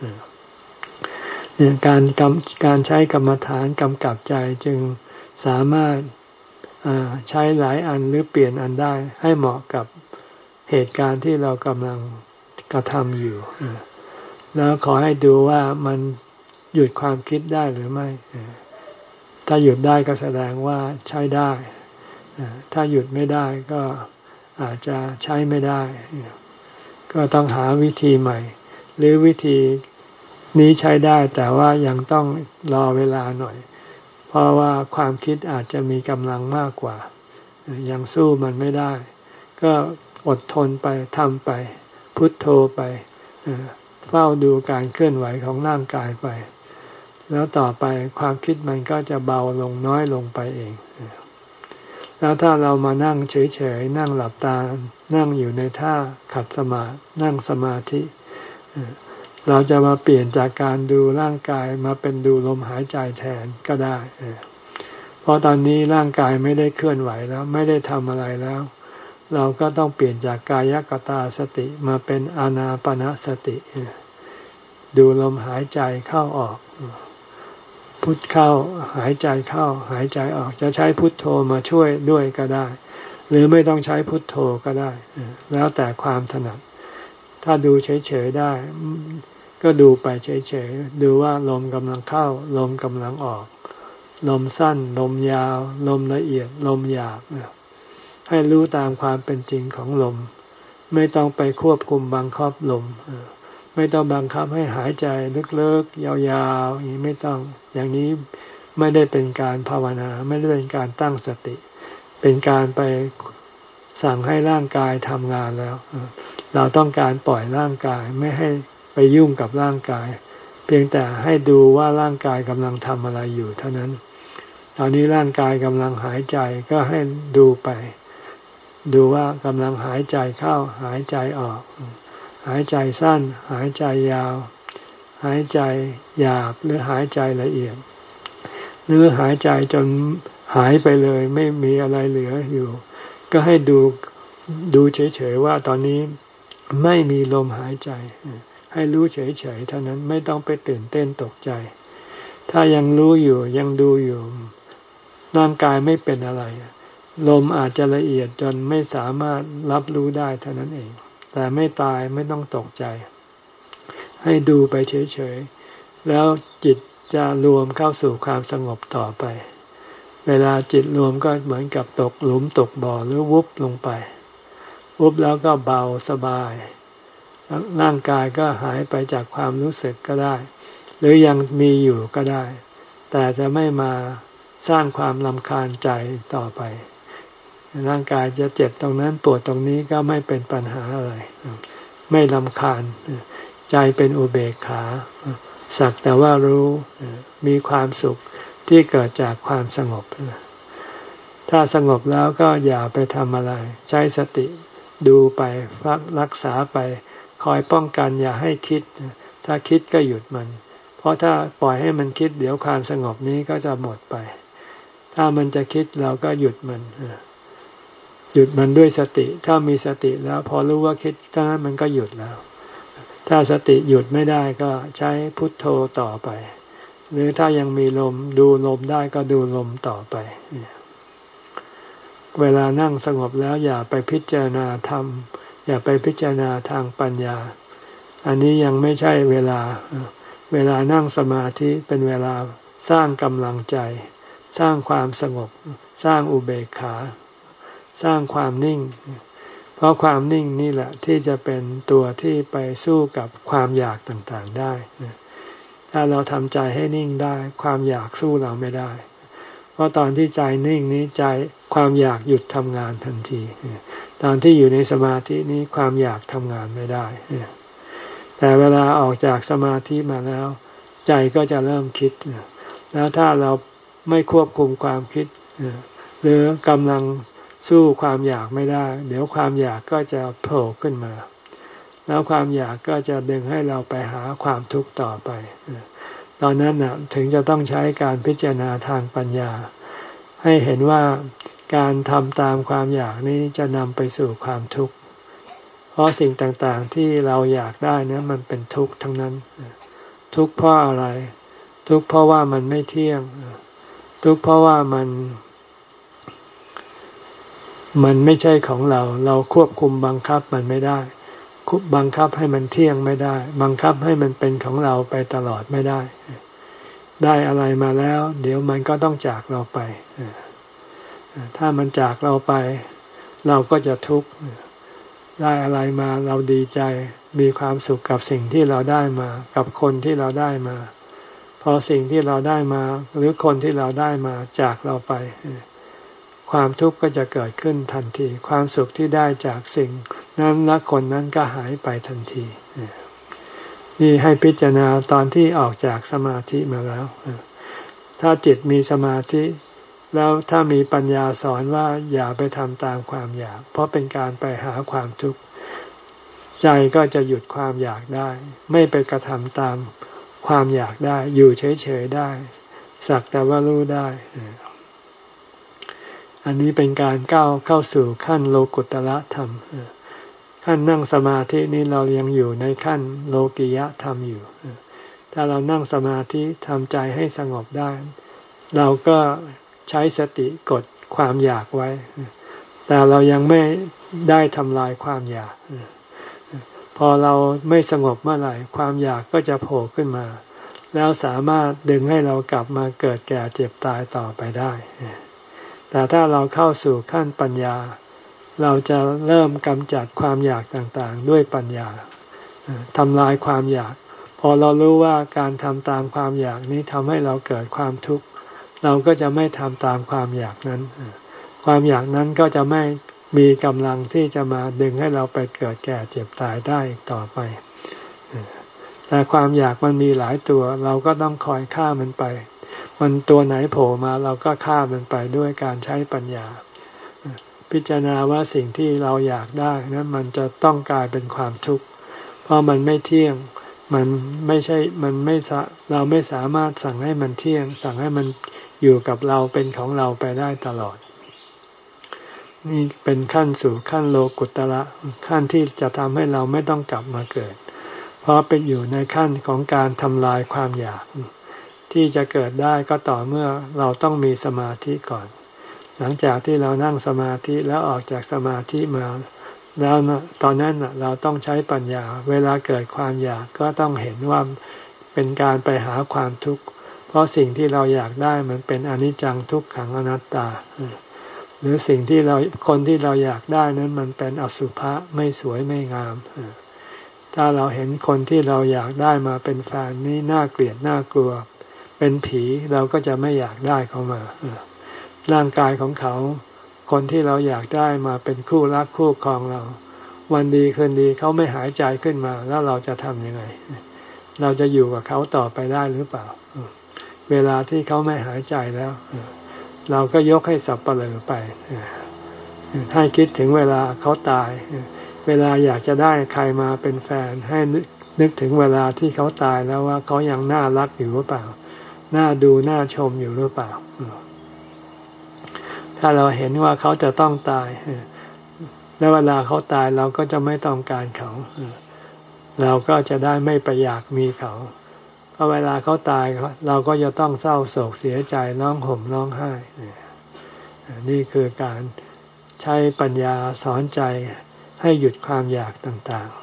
เนี่ยการกำการใช้กรรมฐานกำกับใจจึงสามารถใช้หลายอันหรือเปลี่ยนอันได้ให้เหมาะกับเหตุการณ์ที่เรากำลังกระทำอยู่แล้วขอให้ดูว่ามันหยุดความคิดได้หรือไม่ถ้าหยุดได้ก็แสดงว่าใช้ได้ถ้าหยุดไม่ได้ก็อาจจะใช้ไม่ได้ก็ต้องหาวิธีใหม่หรือวิธีนี้ใช้ได้แต่ว่ายังต้องรอเวลาหน่อยเพราะว่าความคิดอาจจะมีกำลังมากกว่ายังสู้มันไม่ได้ก็อดทนไปทำไปพุทโธไปเฝ้าดูการเคลื่อนไหวของร่างกายไปแล้วต่อไปความคิดมันก็จะเบาลงน้อยลงไปเองแล้วถ้าเรามานั่งเฉยๆนั่งหลับตานั่งอยู่ในท่าขัดสมาธินั่งสมาธิเราจะมาเปลี่ยนจากการดูร่างกายมาเป็นดูลมหายใจแทนก็ได้เพราะตอนนี้ร่างกายไม่ได้เคลื่อนไหวแล้วไม่ได้ทำอะไรแล้วเราก็ต้องเปลี่ยนจากกายกตาสติมาเป็นอานาปานสติดูลมหายใจเข้าออกพุทเข้าหายใจเข้าหายใจออกจะใช้พุทโธมาช่วยด้วยก็ได้หรือไม่ต้องใช้พุทโธก็ได้แล้วแต่ความถนัดถ้าดูเฉยๆได้ก็ดูไปเฉยๆดูว่าลมกำลังเข้าลมกำลังออกลมสั้นลมยาวลมละเอียดลมหยาบให้รู้ตามความเป็นจริงของลมไม่ต้องไปควบคุมบังคับลมไม่ต้องบังคับให้หายใจลึกๆยาวๆอย่างนี้ไม่ต้องอย่างนี้ไม่ได้เป็นการภาวนาไม่ได้เป็นการตั้งสติเป็นการไปสั่งให้ร่างกายทำงานแล้วเราต้องการปล่อยร่างกายไม่ให้ไปยุ่งกับร่างกายเพียงแต่ให้ดูว่าร่างกายกำลังทำอะไรอยู่เท่านั้นตอนนี้ร่างกายกำลังหายใจก็ให้ดูไปดูว่ากำลังหายใจเข้าหายใจออกหายใจสั้นหายใจยาวหายใจหยาบหรือหายใจละเอียดหรือหายใจจนหายไปเลยไม่มีอะไรเหลืออยู่ก็ให้ดูดูเฉยๆว่าตอนนี้ไม่มีลมหายใจให้รู้เฉยๆเท่านั้นไม่ต้องไปตื่นเต้นตกใจถ้ายังรู้อยู่ยังดูอยู่ร่างกายไม่เป็นอะไรลมอาจจะละเอียดจนไม่สามารถรับรู้ได้เท่านั้นเองแต่ไม่ตายไม่ต้องตกใจให้ดูไปเฉยๆแล้วจิตจะรวมเข้าสู่ความสงบต่อไปเวลาจิตรวมก็เหมือนกับตกหลุมตกบ่อหรือวุบลงไปวุบแล้วก็เบาสบายร่างกายก็หายไปจากความรู้สึกก็ได้หรือยังมีอยู่ก็ได้แต่จะไม่มาสร้างความรำคาญใจต่อไปร่างกายจะเจ็บตรงนั้นปวดตรงนี้ก็ไม่เป็นปัญหาอะไรไม่รำคาญใจเป็นอุเบกขาสักแต่ว่ารู้มีความสุขที่เกิดจากความสงบถ้าสงบแล้วก็อย่าไปทำอะไรใช้สติดูไปฟักรักษาไปคอยป้องกันอย่าให้คิดถ้าคิดก็หยุดมันเพราะถ้าปล่อยให้มันคิดเดี๋ยวความสงบนี้ก็จะหมดไปถ้ามันจะคิดเราก็หยุดมันหยุดมันด้วยสติถ้ามีสติแล้วพอรู้ว่าคิดเท่านั้นมันก็หยุดแล้วถ้าสติหยุดไม่ได้ก็ใช้พุทโธต่อไปหรือถ้ายังมีลมดูลมได้ก็ดูลมต่อไปเวลานั่งสงบแล้วอย่าไปพิจารณาธรรมอย่าไปพิจารณาทางปัญญาอันนี้ยังไม่ใช่เวลาเวลานั่งสมาธิเป็นเวลาสร้างกำลังใจสร้างความสงบสร้างอุเบกขาสร้างความนิ่งเพราะความนิ่งนี่แหละที่จะเป็นตัวที่ไปสู้กับความอยากต่างๆได้ถ้าเราทำใจให้นิ่งได้ความอยากสู้เราไม่ได้เพราะตอนที่ใจนิ่งนี้ใจความอยากหยุดทำงานทันทีตอนที่อยู่ในสมาธินี้ความอยากทำงานไม่ได้แต่เวลาออกจากสมาธิมาแล้วใจก็จะเริ่มคิดแล้วถ้าเราไม่ควบคุมความคิดหรือกำลังสู้ความอยากไม่ได้เดี๋ยวความอยากก็จะโผล่ขึ้นมาแล้วความอยากก็จะดึงให้เราไปหาความทุกข์ต่อไปตอนนั้นน่ะถึงจะต้องใช้การพิจารณาทางปัญญาให้เห็นว่าการทำตามความอยากนี้จะนำไปสู่ความทุกข์เพราะสิ่งต่างๆที่เราอยากได้นั้นมันเป็นทุกข์ทั้งนั้นทุกข์เพราะอะไรทุกข์เพราะว่ามันไม่เที่ยงทุกข์เพราะว่ามันมันไม่ใช่ของเราเราควบคุมบังคับมันไม่ได้บังคับให้มันเที่ยงไม่ได้บังคับให้มันเป็นของเราไปตลอดไม่ได้ได้อะไรมาแล้วเดี๋ยวมันก็ต้องจากเราไปถ้ามันจากเราไปเราก็จะทุกข์ได้อะไรมาเราดีใจมีความสุขกับสิ่งที่เราได้มากับคนที่เราได้มาพอสิ่งที่เราได้มาหรือคนที่เราได้มาจากเราไปความทุกข์ก็จะเกิดขึ้นทันทีความสุขที่ได้จากสิ่งนั้นและคนนั้นก็หายไปทันทีนี่ให้พิจารณาตอนที่ออกจากสมาธิมาแล้วถ้าจิตมีสมาธิแล้วถ้ามีปัญญาสอนว่าอย่าไปทำตามความอยากเพราะเป็นการไปหาความทุกข์ใจก็จะหยุดความอยากได้ไม่ไปกระทำตามความอยากได้อยู่เฉยๆได้สักแต่ว่ารู้ได้อันนี้เป็นการก้าวเข้าสู่ขั้นโลกุตระธรรมขั้นนั่งสมาธินี้เรายังอยู่ในขั้นโลกิยะธรรมอยู่ถ้าเรานั่งสมาธิทำใจให้สงบได้เราก็ใช้สติกดความอยากไว้แต่เรายังไม่ได้ทำลายความอยากพพอเราไม่สงบเมื่อไหร่ความอยากก็จะโผล่ขึ้นมาแล้วสามารถดึงให้เรากลับมาเกิดแก่เจ็บตายต่อไปได้แต่ถ้าเราเข้าสู่ขั้นปัญญาเราจะเริ่มกำจัดความอยากต่างๆด้วยปัญญาทำลายความอยากพอเรารู้ว่าการทำตามความอยากนี้ทำให้เราเกิดความทุกข์เราก็จะไม่ทำตามความอยากนั้นความอยากนั้นก็จะไม่มีกำลังที่จะมาดึงให้เราไปเกิดแก่เจ็บตายได้อีกต่อไปแต่ความอยากมันมีหลายตัวเราก็ต้องคอยฆ่ามันไปมันตัวไหนโผล่มาเราก็ฆ่ามันไปด้วยการใช้ปัญญาพิจารณาว่าสิ่งที่เราอยากได้นั้นมันจะต้องกลายเป็นความทุกข์เพราะมันไม่เที่ยงมันไม่ใช่มันไม่เราไม่สามารถสั่งให้มันเที่ยงสั่งให้มันอยู่กับเราเป็นของเราไปได้ตลอดนี่เป็นขั้นสู่ขั้นโลกุตระขั้นที่จะทำให้เราไม่ต้องกลับมาเกิดเพราะเป็นอยู่ในขั้นของการทำลายความอยากที่จะเกิดได้ก็ต่อเมื่อเราต้องมีสมาธิก่อนหลังจากที่เรานั่งสมาธิแล้วออกจากสมาธิมาแล้วตอนนั้นเราต้องใช้ปัญญาเวลาเกิดความอยากก็ต้องเห็นว่าเป็นการไปหาความทุกข์เพราะสิ่งที่เราอยากได้มันเป็นอนิจจังทุกขังอนัตตาหรือสิ่งที่เราคนที่เราอยากได้นั้นมันเป็นอสุภะไม่สวยไม่งามถ้าเราเห็นคนที่เราอยากได้มาเป็นแฟนนี่น่าเกลียดน่ากลัวเป็นผีเราก็จะไม่อยากได้เขามาร่างกายของเขาคนที่เราอยากได้มาเป็นคู่รักคู่ครองเราวันดีคืนดีเขาไม่หายใจขึ้นมาแล้วเราจะทำยังไงเราจะอยู่กับเขาต่อไปได้หรือเปล่าเวลาที่เขาไม่หายใจแล้วเราก็ยกให้สัปเหร่อไปให้คิดถึงเวลาเขาตายเวลาอยากจะได้ใครมาเป็นแฟนให้นึกถึงเวลาที่เขาตายแล้วว่าเขายังน่ารักอยู่หรือเปล่าน่าดูน่าชมอยู่หรือเปล่าถ้าเราเห็นว่าเขาจะต้องตายแล้วเวลาเขาตายเราก็จะไม่ต้องการเขาเราก็จะได้ไม่ไปอยากมีเขาเพราะเวลาเขาตายเราก็จะต้องเศร้าโศกเสียใจร้องห่มร้องไห้นี่คือการใช้ปัญญาสอนใจให้หยุดความอยากต่าง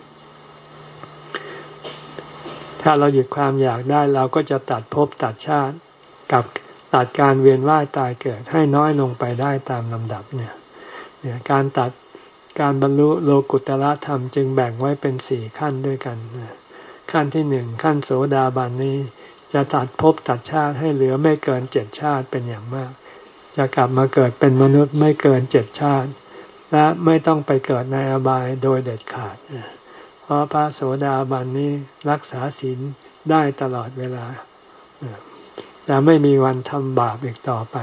ๆถ้าเราหยุดความอยากได้เราก็จะตัดภพตัดชาติกับตัดการเวียนว่ายตายเกิดให้น้อยลงไปได้ตามลำดับเนี่ยเนี่ยการตัดการบรรลุโลกุตตรธรรมจึงแบ่งไว้เป็นสี่ขั้นด้วยกันขั้นที่หนึ่งขั้นโสดาบันนี้จะตัดภพตัดชาติให้เหลือไม่เกินเจ็ดชาติเป็นอย่างมากจะกลับมาเกิดเป็นมนุษย์ไม่เกินเจ็ดชาติและไม่ต้องไปเกิดในอบายโดยเด็ดขาดเพราะพระโสดาบันนี้รักษาศีลได้ตลอดเวลาจะไม่มีวันทำบาปอีกต่อไป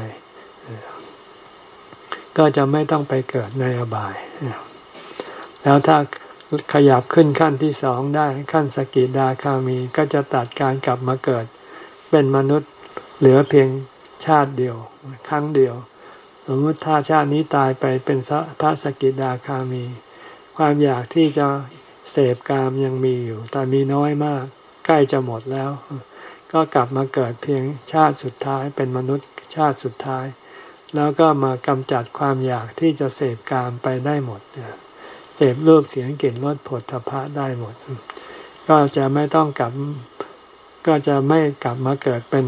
ก็จะไม่ต้องไปเกิดในอบายแล้วถ้าขยับขึ้นขั้นที่สองได้ขั้นสกิทาคามีก็จะตัดการกลับมาเกิดเป็นมนุษย์เหลือเพียงชาติเดียวครั้งเดียวสมมติถ้าชาตินี้ตายไปเป็นพระสกิทาคามีความอยากที่จะเสพกามยังมีอยู่แต่มีน้อยมากใกล้จะหมดแล้วก็กลับมาเกิดเพียงชาติสุดท้ายเป็นมนุษย์ชาติสุดท้ายแล้วก็มากำจัดความอยากที่จะเสพกามไปได้หมดเสพรูปเสียงกลิ่นรสผลทพะได้หมดก็จะไม่ต้องกลับก็จะไม่กลับมาเกิดเป็น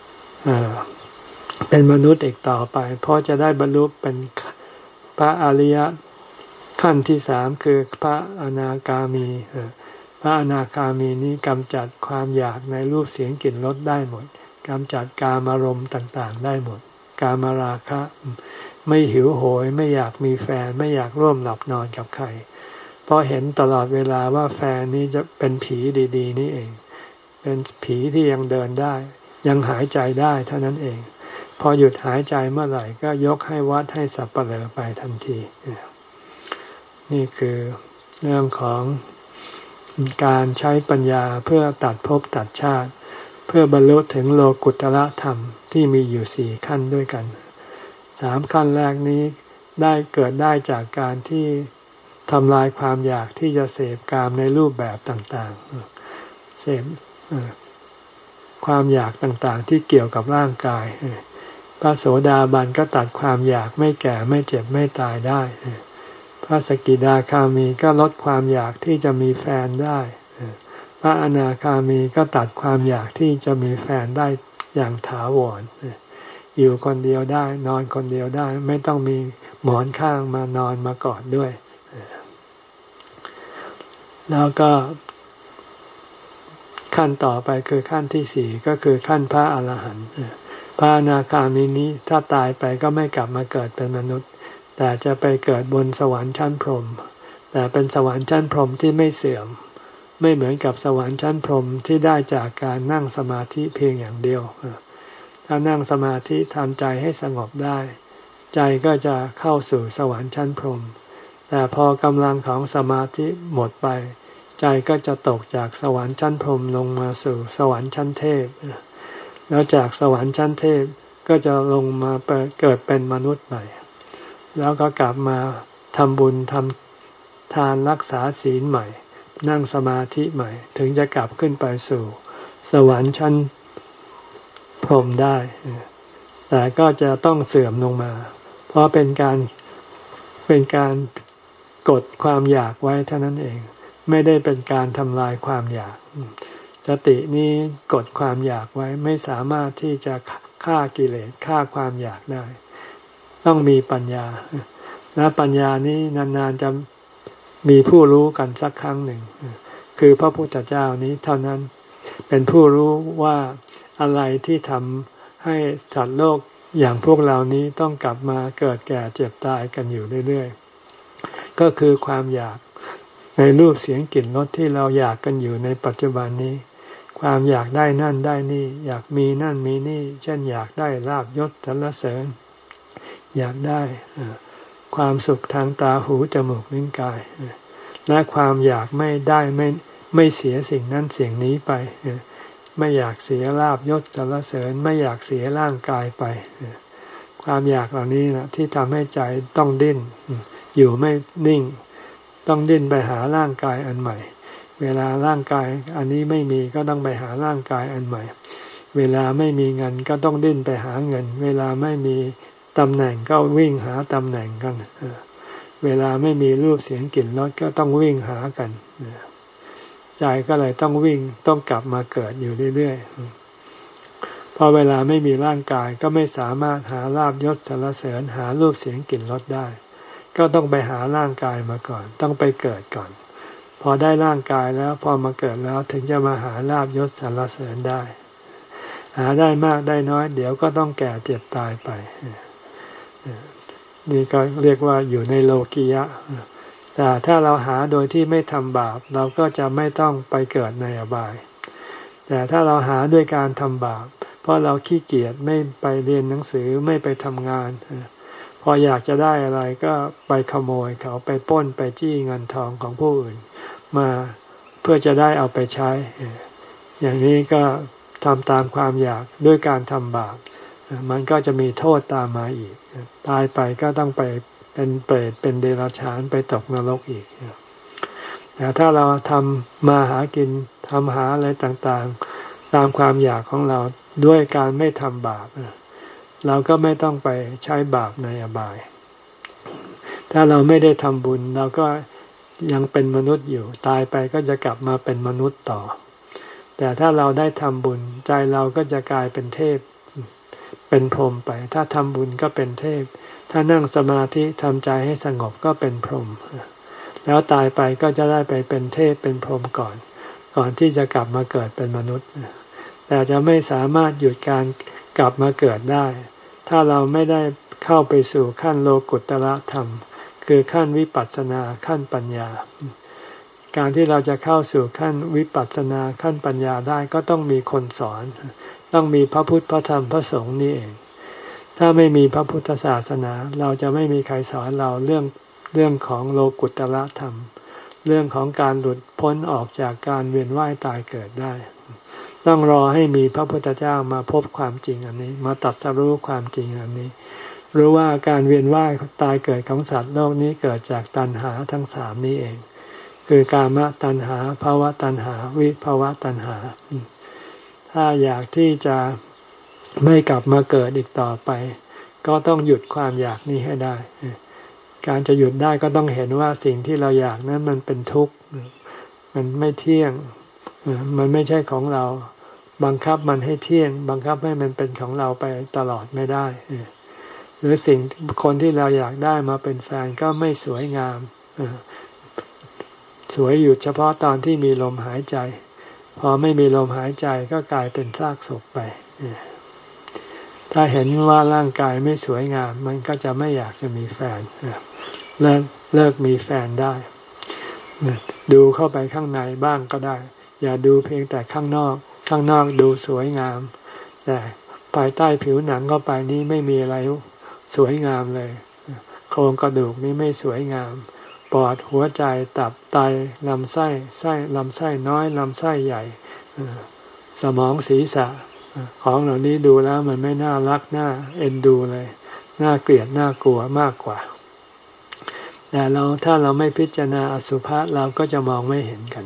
เป็นมนุษย์อีกต่อไปเพราะจะได้บรรลุเป็นพระอริยขั้นที่สามคือพระอนาคามีพระอนาคามีนี้กำจัดความอยากในรูปเสียงกลิ่นรสได้หมดกำจัดกามารมณ์ต่างๆได้หมดกามราคะไม่หิวโหยไม่อยากมีแฟนไม่อยากร่วมหลับนอนกับใครเพราะเห็นตลอดเวลาว่าแฟนนี้จะเป็นผีดีๆนี่เองเป็นผีที่ยังเดินได้ยังหายใจได้เท่านั้นเองพอหยุดหายใจเมื่อไหร่ก็ยกให้วัดให้สัปเหร่อไปทันทีนี่คือเรื่องของการใช้ปัญญาเพื่อตัดภพตัดชาติเพื่อบรรลุถึงโลกุตตรธรรมที่มีอยู่สี่ขั้นด้วยกันสามขั้นแรกนี้ได้เกิดได้จากการที่ทำลายความอยากที่จะเสพกามในรูปแบบต่างๆเสพความอยากต่างๆที่เกี่ยวกับร่างกายพระโสดาบันก็ตัดความอยากไม่แก่ไม่เจ็บไม่ตายได้พระระสกิทาคามีก็ลดความอยากที่จะมีแฟนได้พระอนาคามีก็ตัดความอยากที่จะมีแฟนได้อย่างถาวรอยู่คนเดียวได้นอนคนเดียวได้ไม่ต้องมีหมอนข้างมานอนมากอดด้วยแล้วก็ขั้นต่อไปคือขั้นที่สี่ก็คือขั้นพระอรหันต์พระอนาคามีนี้ถ้าตายไปก็ไม่กลับมาเกิดเป็นมนุษย์แต่จะไปเกิดบนสวรรค์ชั้นพรหมแต่เป็นสวรรค์ชั้นพรหมที่ไม่เสื่อมไม่เหมือนกับสวรรค์ชั้นพรหมที่ได้จากการนั่งสมาธิเพียงอย่างเดียวถ้านั่งสมาธิทำใจให้สงบได้ใจก็จะเข้าสู่สวรรค์ชั้นพรหมแต่พอกำลังของสมาธิหมดไปใจก็จะตกจากสวรรค์ชั้นพรหมลงมาสู่สวรรค์ชั้นเทพแล้วจากสวรรค์ชั้นเทพก็จะลงมาเกิดเป็นมนุษย์ใหม่แล้วก็กลับมาทำบุญทำทานรักษาศีลใหม่นั่งสมาธิใหม่ถึงจะกลับขึ้นไปสู่สวรรค์ชั้นพรหมได้แต่ก็จะต้องเสื่อมลงมาเพราะเป็นการเป็นการกดความอยากไว้เท่านั้นเองไม่ได้เป็นการทำลายความอยากสตินี้กดความอยากไว้ไม่สามารถที่จะฆ่ากิเลสฆ่าความอยากได้ต้องมีปัญญาและปัญญานี้นานๆจะมีผู้รู้กันสักครั้งหนึ่งคือพระพุทธเจ้านี้เท่านั้นเป็นผู้รู้ว่าอะไรที่ทำให้สัตว์โลกอย่างพวกเรานี้ต้องกลับมาเกิดแก่เจ็บตายกันอยู่เรื่อยๆก็คือความอยากในรูปเสียงกลิ่นรสที่เราอยากกันอยู่ในปัจจุบันนี้ความอยากได้นั่นได้นี่อยากมีนั่นมีนี่เช่นอยากได้ลาภยศสรรเสริญอยากได้ความสุขทางตาหูจมูกลิ้นกายและความอยากไม่ได้ไม่ไม่เสียสิ่งนั้นสิ่งนี้ไปไม่อยากเสียลาภยศสรรเสริญไม่อยากเสียร่างกายไปความอยากเหล่านี้นะที่ทำให้ใจต้องดิ้นอยู่ไม่นิ่งต้องดิ้นไปหาร่างกายอันใหม่เวลาร่างกายอันนี้ไม่มีก็ต้องไปหาร่างกายอันใหม่เวลาไม่มีเงินก็ต้องดิ้นไปหาเงินเวลาไม่มีตำแหน่งก็วิ่งหาตำแหน่งกันเวลาไม่มีรูปเสียงกลิ่นรสก็ต้องวิ่งหากันใจก็เลยต้องวิ่งต้องกลับมาเกิดอยู่เรื่อยๆพอเวลาไม่มีร่างกายก็ไม่สามารถหาลาภยศสรรเสริญหารูปเสียงกลิ่นรสได้ก็ต้องไปหาร่างกายมาก่อนต้องไปเกิดก่อนพอได้ร่างกายแล้วพอมาเกิดแล้วถึงจะมาหาลาภยศสรรเสริญได้หาได้มากได้น้อยเดี๋ยวก็ต้องแก่เจ็บตายไปนี่ก็เรียกว่าอยู่ในโลกียะแต่ถ้าเราหาโดยที่ไม่ทำบาปเราก็จะไม่ต้องไปเกิดในอบายแต่ถ้าเราหาด้วยการทำบาปเพราะเราขี้เกียจไม่ไปเรียนหนังสือไม่ไปทำงานพออยากจะได้อะไรก็ไปขโมยเขาไปปล้นไปจี้เงินทองของผู้อื่นมาเพื่อจะได้เอาไปใช้อย่างนี้ก็ทำตามความอยากด้วยการทำบาปมันก็จะมีโทษตามมาอีกตายไปก็ต้องไปเป็นเปรตเป็นเดรัจฉานไปตกนรกอีกแต่ถ้าเราทำมาหากินทำหาอะไรต่างๆตามความอยากของเราด้วยการไม่ทำบาปเราก็ไม่ต้องไปใช้บาปในอบายถ้าเราไม่ได้ทำบุญเราก็ยังเป็นมนุษย์อยู่ตายไปก็จะกลับมาเป็นมนุษย์ต่อแต่ถ้าเราได้ทำบุญใจเราก็จะกลายเป็นเทพเป็นพรหมไปถ้าทำบุญก็เป็นเทพถ้านั่งสมาธิทำใจให้สงบก็เป็นพรหมแล้วตายไปก็จะได้ไปเป็นเทพเป็นพรหมก่อนก่อนที่จะกลับมาเกิดเป็นมนุษย์แต่จะไม่สามารถหยุดการกลับมาเกิดได้ถ้าเราไม่ได้เข้าไปสู่ขั้นโลกุตตรธรรมคือขั้นวิปัสสนาขั้นปัญญาการที่เราจะเข้าสู่ขั้นวิปัสสนาขั้นปัญญาได้ก็ต้องมีคนสอนต้องมีพระพุทธพระธรรมพระสงฆ์นี่เองถ้าไม่มีพระพุทธศาสนาเราจะไม่มีใครสอนเราเรื่องเรื่องของโลกุตตรธรรมเรื่องของการหลุดพ้นออกจากการเวียนว่ายตายเกิดได้ต้องรอให้มีพระพุทธเจ้ามาพบความจริงอันนี้มาตรัสรู้ความจริงอันนี้รู้ว่าการเวียนว่ายตายเกิดของสัตว์โลกนี้เกิดจากตัณหาทั้งสามนี้เองคือกามตัณหาภวตัณหาวิภวตัณหาถ้าอยากที่จะไม่กลับมาเกิดอีกต่อไปก็ต้องหยุดความอยากนี้ให้ได้การจะหยุดได้ก็ต้องเห็นว่าสิ่งที่เราอยากนั้นมันเป็นทุกข์มันไม่เที่ยงมันไม่ใช่ของเราบังคับมันให้เที่ยงบังคับให้มันเป็นของเราไปตลอดไม่ได้หรือสิ่งคนที่เราอยากได้มาเป็นแฟนก็ไม่สวยงามสวยอยู่เฉพาะตอนที่มีลมหายใจพอไม่มีลมหายใจก็กลายเป็นซากศพไปถ้าเห็นว่าร่างกายไม่สวยงามมันก็จะไม่อยากจะมีแฟนเลิกเลิกมีแฟนได้ดูเข้าไปข้างในบ้างก็ได้อย่าดูเพียงแต่ข้างนอกข้างนอกดูสวยงามแต่ภายใต้ผิวหนังเข้าไปนี้ไม่มีอะไรสวยงามเลยโครงกระดูกนี้ไม่สวยงามปอดหัวใจตับไตลำไส้ไส้ลำไส้น้อยลำไส้ใหญ่สมองศีรษะของเหล่านี้ดูแล้วมันไม่น่ารักน่าเอ็นดูเลยน่าเกลียดน่ากลัวมากกว่าแต่เราถ้าเราไม่พิจารณาอสุภะเราก็จะมองไม่เห็นกัน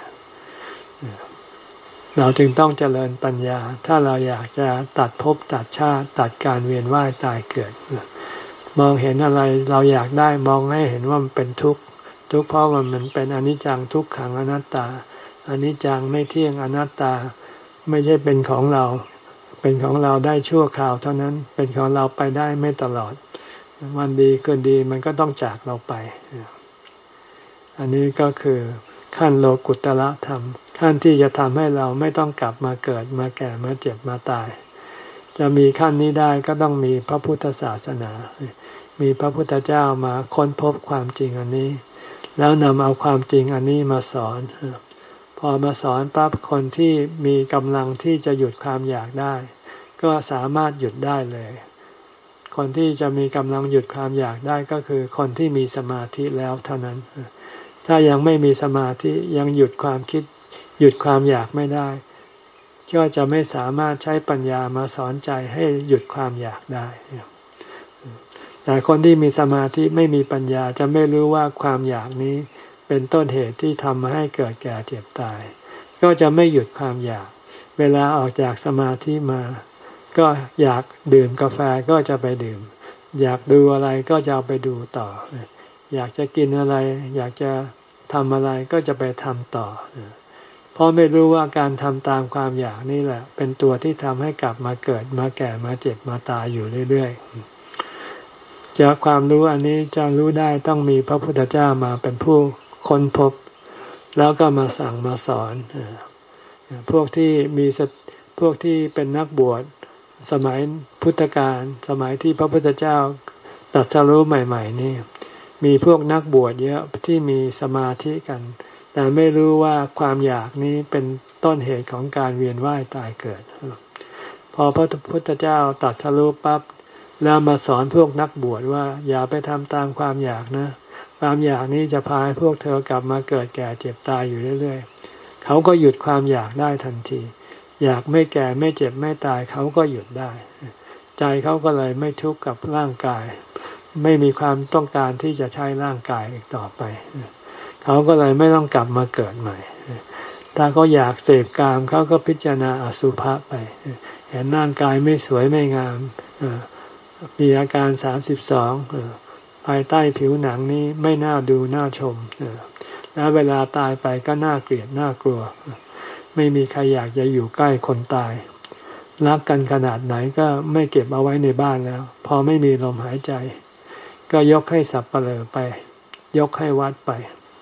เราจึงต้องเจริญปัญญาถ้าเราอยากจะตัดภพตัดชาติตัดการเวียนว่ายตายเกิดมองเห็นอะไรเราอยากได้มองให้เห็นว่ามันเป็นทุกข์ทุกข์เพราะมันมันเป็นอนิจจังทุกขังอนัตตาอนิจจังไม่เที่ยงอนัตตาไม่ใช่เป็นของเราเป็นของเราได้ชั่วคราวเท่านั้นเป็นของเราไปได้ไม่ตลอดวันดีคืนดีมันก็ต้องจากเราไปอันนี้ก็คือขั้นโลกุตตรธรรมขั้นที่จะทำให้เราไม่ต้องกลับมาเกิดมาแก่มาเจ็บมาตายจะมีขั้นนี้ได้ก็ต้องมีพระพุทธศาสนามีพระพุทธเจ้ามาค้นพบความจริงอันนี้แล้วนำเอาความจริงอันนี้มาสอนพอมาสอนปั๊บคนที่มีกำลังที่จะหยุดความอยากได้ก็สามารถหยุดได้เลยคนที่จะมีกำลังหยุดความอยากได้ก็คือคนที่มีสมาธิแล้วเท่านั้นถ้ายังไม่มีสมาธิยังหยุดความคิดหยุดความอยากไม่ได้ก็จะไม่สามารถใช้ปัญญามาสอนใจให้หยุดความอยากได้แต่คนที่มีสมาธิไม่มีปัญญาจะไม่รู้ว่าความอยากนี้เป็นต้นเหตุที่ทำให้เกิดแก่เจ็บตายก็จะไม่หยุดความอยากเวลาออกจากสมาธิมาก็อยากดื่มกาแฟก็จะไปดื่มอยากดูอะไรก็จะเอาไปดูต่ออยากจะกินอะไรอยากจะทำอะไรก็จะไปทำต่อเพราะไม่รู้ว่าการทำตามความอยากนี่แหละเป็นตัวที่ทำให้กลับมาเกิดมาแก่มาเจ็บมาตายอยู่เรื่อยๆจากความรู้อันนี้จะรู้ได้ต้องมีพระพุทธเจ้ามาเป็นผู้ค้นพบแล้วก็มาสั่งมาสอนพวกที่มีพวกที่เป็นนักบวชสมัยพุทธกาลสมัยที่พระพุทธเจ้าตรัสรู้ใหม่ๆนี่มีพวกนักบวชเยอะที่มีสมาธิกันแต่ไม่รู้ว่าความอยากนี้เป็นต้นเหตุของการเวียนว่ายตายเกิดพอพระพุทธเจ้าตรัสรู้ปั๊บแล้วมาสอนพวกนักบวชว่าอย่าไปทำตามความอยากนะความอยากนี้จะพาให้พวกเธอกลับมาเกิดแก่เจ็บตายอยู่เรื่อยๆเขาก็หยุดความอยากได้ทันทีอยากไม่แก่ไม่เจ็บไม่ตายเขาก็หยุดได้ใจเขาก็เลยไม่ทุกข์กับร่างกายไม่มีความต้องการที่จะใช้ร่างกายอีกต่อไปเขาก็เลยไม่ต้องกลับมาเกิดใหม่ถ้าเขาอยากเสพกามเขาก็พิจารณาอสุภะไปเห็นร่างกายไม่สวยไม่งามมีอาการสามสิบสองภายใต้ผิวหนังนี้ไม่น่าดูน่าชมแล้วเวลาตายไปก็น่าเกลียดน่ากลัวไม่มีใครอยากจะอยู่ใกล้คนตายรักกันขนาดไหนก็ไม่เก็บเอาไว้ในบ้านแล้วพอไม่มีลมหายใจก็ยกให้สัปเหร่อไปยกให้วัดไป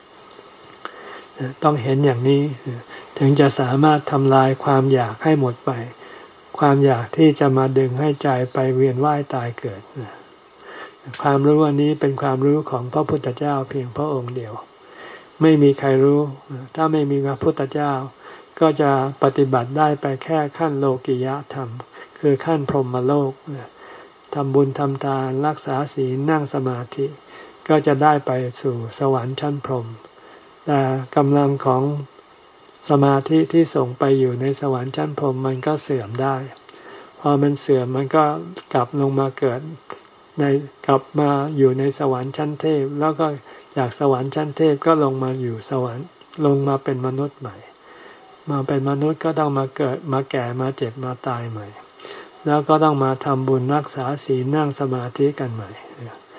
ต้องเห็นอย่างนี้ถึงจะสามารถทำลายความอยากให้หมดไปความอยากที่จะมาดึงให้ใจไปเวียนว่ายตายเกิดความรู้อันนี้เป็นความรู้ของพระพุทธเจ้าเพียงพระองค์เดียวไม่มีใครรู้ถ้าไม่มีพระพุทธเจ้าก็จะปฏิบัติได้ไปแค่ขั้นโลกิยธรรมคือขั้นพรหมโลกทำบุญทำทานรักษาศีลนั่งสมาธิก็จะได้ไปสู่สวรรค์ชั้นพรหมแต่กำลังของสมาธิที่ส่งไปอยู่ในสวรรค์ชั้นพรหมมันก็เสื่อมได้พอมันเสื่อมมันก็กลับลงมาเกิดในกลับมาอยู่ในสวรรค์ชั้นเทพแล้วก็จากสวรรค์ชั้นเทพก็ลงมาอยู่สวรรค์ลงมาเป็นมนุษย์ใหม่มาเป็นมนุษย์ก็ต้องมาเกิดมาแก่มาเจ็บมาตายใหม่แล้วก็ต้องมาทำบุญรักษาศีลนั่งสมาธิกันใหม่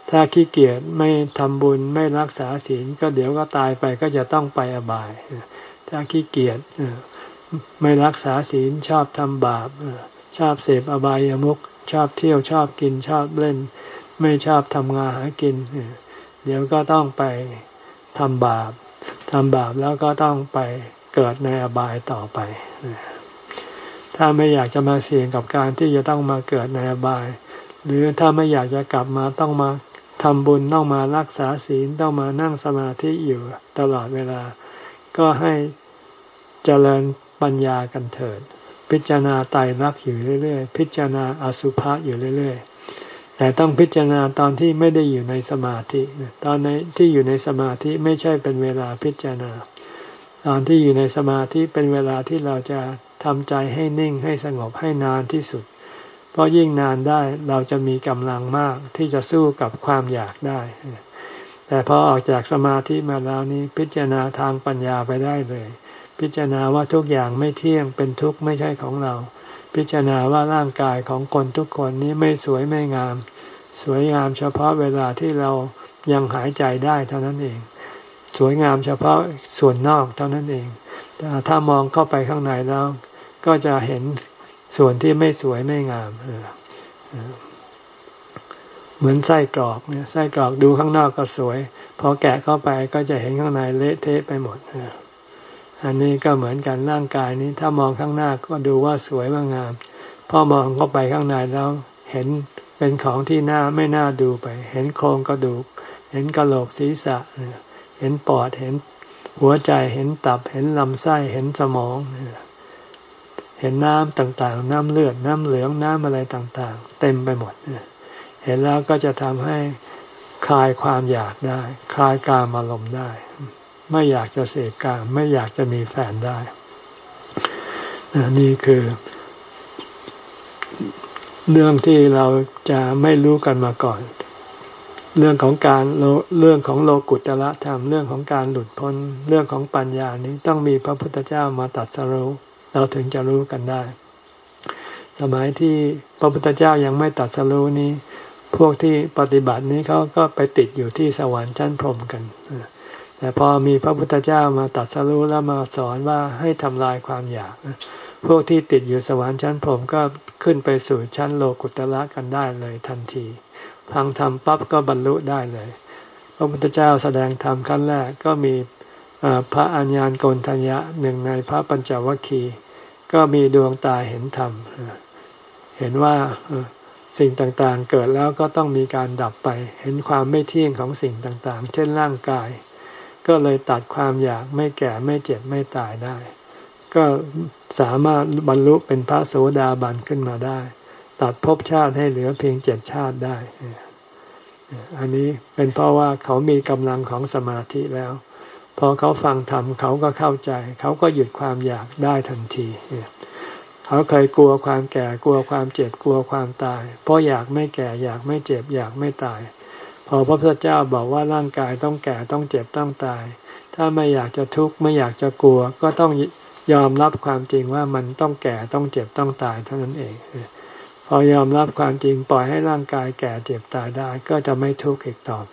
ถ้าขี้เกียจไม่ทำบุญไม่รักษาศีลก็เดี๋ยวก็ตายไปก็จะต้องไปอบายถ้าขี้เกียจไม่รักษาศีลชอบทำบาปชอบเสพอบายามุขชอบเที่ยวชอบกินชอบเล่นไม่ชอบทำงานหากินเดี๋ยวก็ต้องไปทำบาปทำบาปแล้วก็ต้องไปเกิดในอบายต่อไปถ้าไม่อยากจะมาเสี่ยงกับการที่จะต้องมาเกิดในอบายหรือถ้าไม่อยากจะกลับมาต้องมาทำบุญต้องมารักษาศีลต้องมานั่งสมาธิอยู่ตลอดเวลาก็ให้เจริญปัญญากันเถิดพิจารณาไตรลักษณ์อยู่เรื่อยๆพิจารณาอสุภะอยู่เรื่อยๆแต่ต้องพิจารณาตอนที่ไม่ได้อยู่ในสมาธิตอนที่อยู่ในสมาธิไม่ใช่เป็นเวลาพิจารณาตอนที่อยู่ในสมาธิเป็นเวลาที่เราจะทำใจให้นิ่งให้สงบให้นานที่สุดเพราะยิ่งนานได้เราจะมีกำลังมากที่จะสู้กับความอยากได้แต่พอออกจากสมาธิมาแล้วนี้พิจารณาทางปัญญาไปได้เลยพิจารณาว่าทุกอย่างไม่เที่ยงเป็นทุกข์ไม่ใช่ของเราพิจารณาว่าร่างกายของคนทุกคนนี้ไม่สวยไม่งามสวยงามเฉพาะเวลาที่เรายังหายใจได้เท่านั้นเองสวยงามเฉพาะส่วนนอกเท่านั้นเองแต่ถ้ามองเข้าไปข้างในแล้วก็จะเห็นส่วนที่ไม่สวยไม่งามเหมือนไส้กรอกเนี่ยไส้กรอกดูข้างนอกก็สวยพอแกะเข้าไปก็จะเห็นข้างในเละเทะไปหมดอันนี้ก็เหมือนกันร่างกายนี้ถ้ามองข้างหน้าก็ดูว่าสวยว่างามพอมองเข้าไปข้างในแล้วเห็นเป็นของที่น่าไม่น่าดูไปเห็นโครงกระดูกเห็นกะโหลกศีรษะเห็นปอดเห็นหัวใจเห็นตับเห็นลำไส้เห็นสมองเห็นน้ำต่างๆน้ำเลือดน้ำเหลืองน้ำอะไรต่างๆเต็มไปหมดเห็นแล้วก็จะทำให้คลายความอยากได้คลายกามอารมณ์ได้ไม่อยากจะเสพกามไม่อยากจะมีแฟนได้นี่คือเรื่องที่เราจะไม่รู้กันมาก่อนเรื่องของการเรื่องของโลกุตตรธรรมเรื่องของการหลุดพ้นเรื่องของปัญญานี้ต้องมีพระพุทธเจ้ามาตรัสรู้เราถึงจะรู้กันได้สมัยที่พระพุทธเจ้ายังไม่ตรัสรู้นี้พวกที่ปฏิบัตินี้เขาก็ไปติดอยู่ที่สวรรค์ชั้นพรหมกันแต่พอมีพระพุทธเจ้ามาตรัสรู้แล้วมาสอนว่าให้ทำลายความอยากพวกที่ติดอยู่สวรรค์ชั้นพรหมก็ขึ้นไปสู่ชั้นโลกุตตรกันได้เลยทันทีฟังธรรมปั๊บก็บรรลุได้เลยพระพุทธเจ้าแสดงธรรมขั้นแรกก็มีพระอัญญาณโกณฑัญญะหนึ่งในพระปัญจวัคคีย์ก็มีดวงตาเห็นธรรมเห็นว่าสิ่งต่างๆเกิดแล้วก็ต้องมีการดับไปเห็นความไม่เที่ยงของสิ่งต่างๆเช่นร่างกายก็เลยตัดความอยากไม่แก่ไม่เจ็บไม่ตายได้ก็สามารถบรรลุเป็นพระโสดาบันขึ้นมาได้ตัดภพชาติให้เหลือเพียงเจ็ดชาติได้อันนี้เป็นเพราะว่าเขามีกำลังของสมาธิแล้วพอเขาฟังธรรมเขาก็เข้าใจเขาก็หยุดความอยากได้ทันทีเขาเคยกลัวความแก่กลัวความเจ็บกลัวความตายเพราะอยากไม่แก่อยากไม่เจ็บอยากไม่ตายพอพระพุทธเจ้าบอกว่าร่างกายต้องแก่ต้องเจ็บต้องตายถ้าไม่อยากจะทุกข์ไม่อยากจะกลัวก็ต้องยอมรับความจริงว่ามันต้องแก่ต้องเจ็บต้องตายเท่านั้นเองพอยอมรับความจริงปล่อยให้ร่างกายแก่เจ็บตายได้ก็จะไม่ทุกข์อีกต่อไป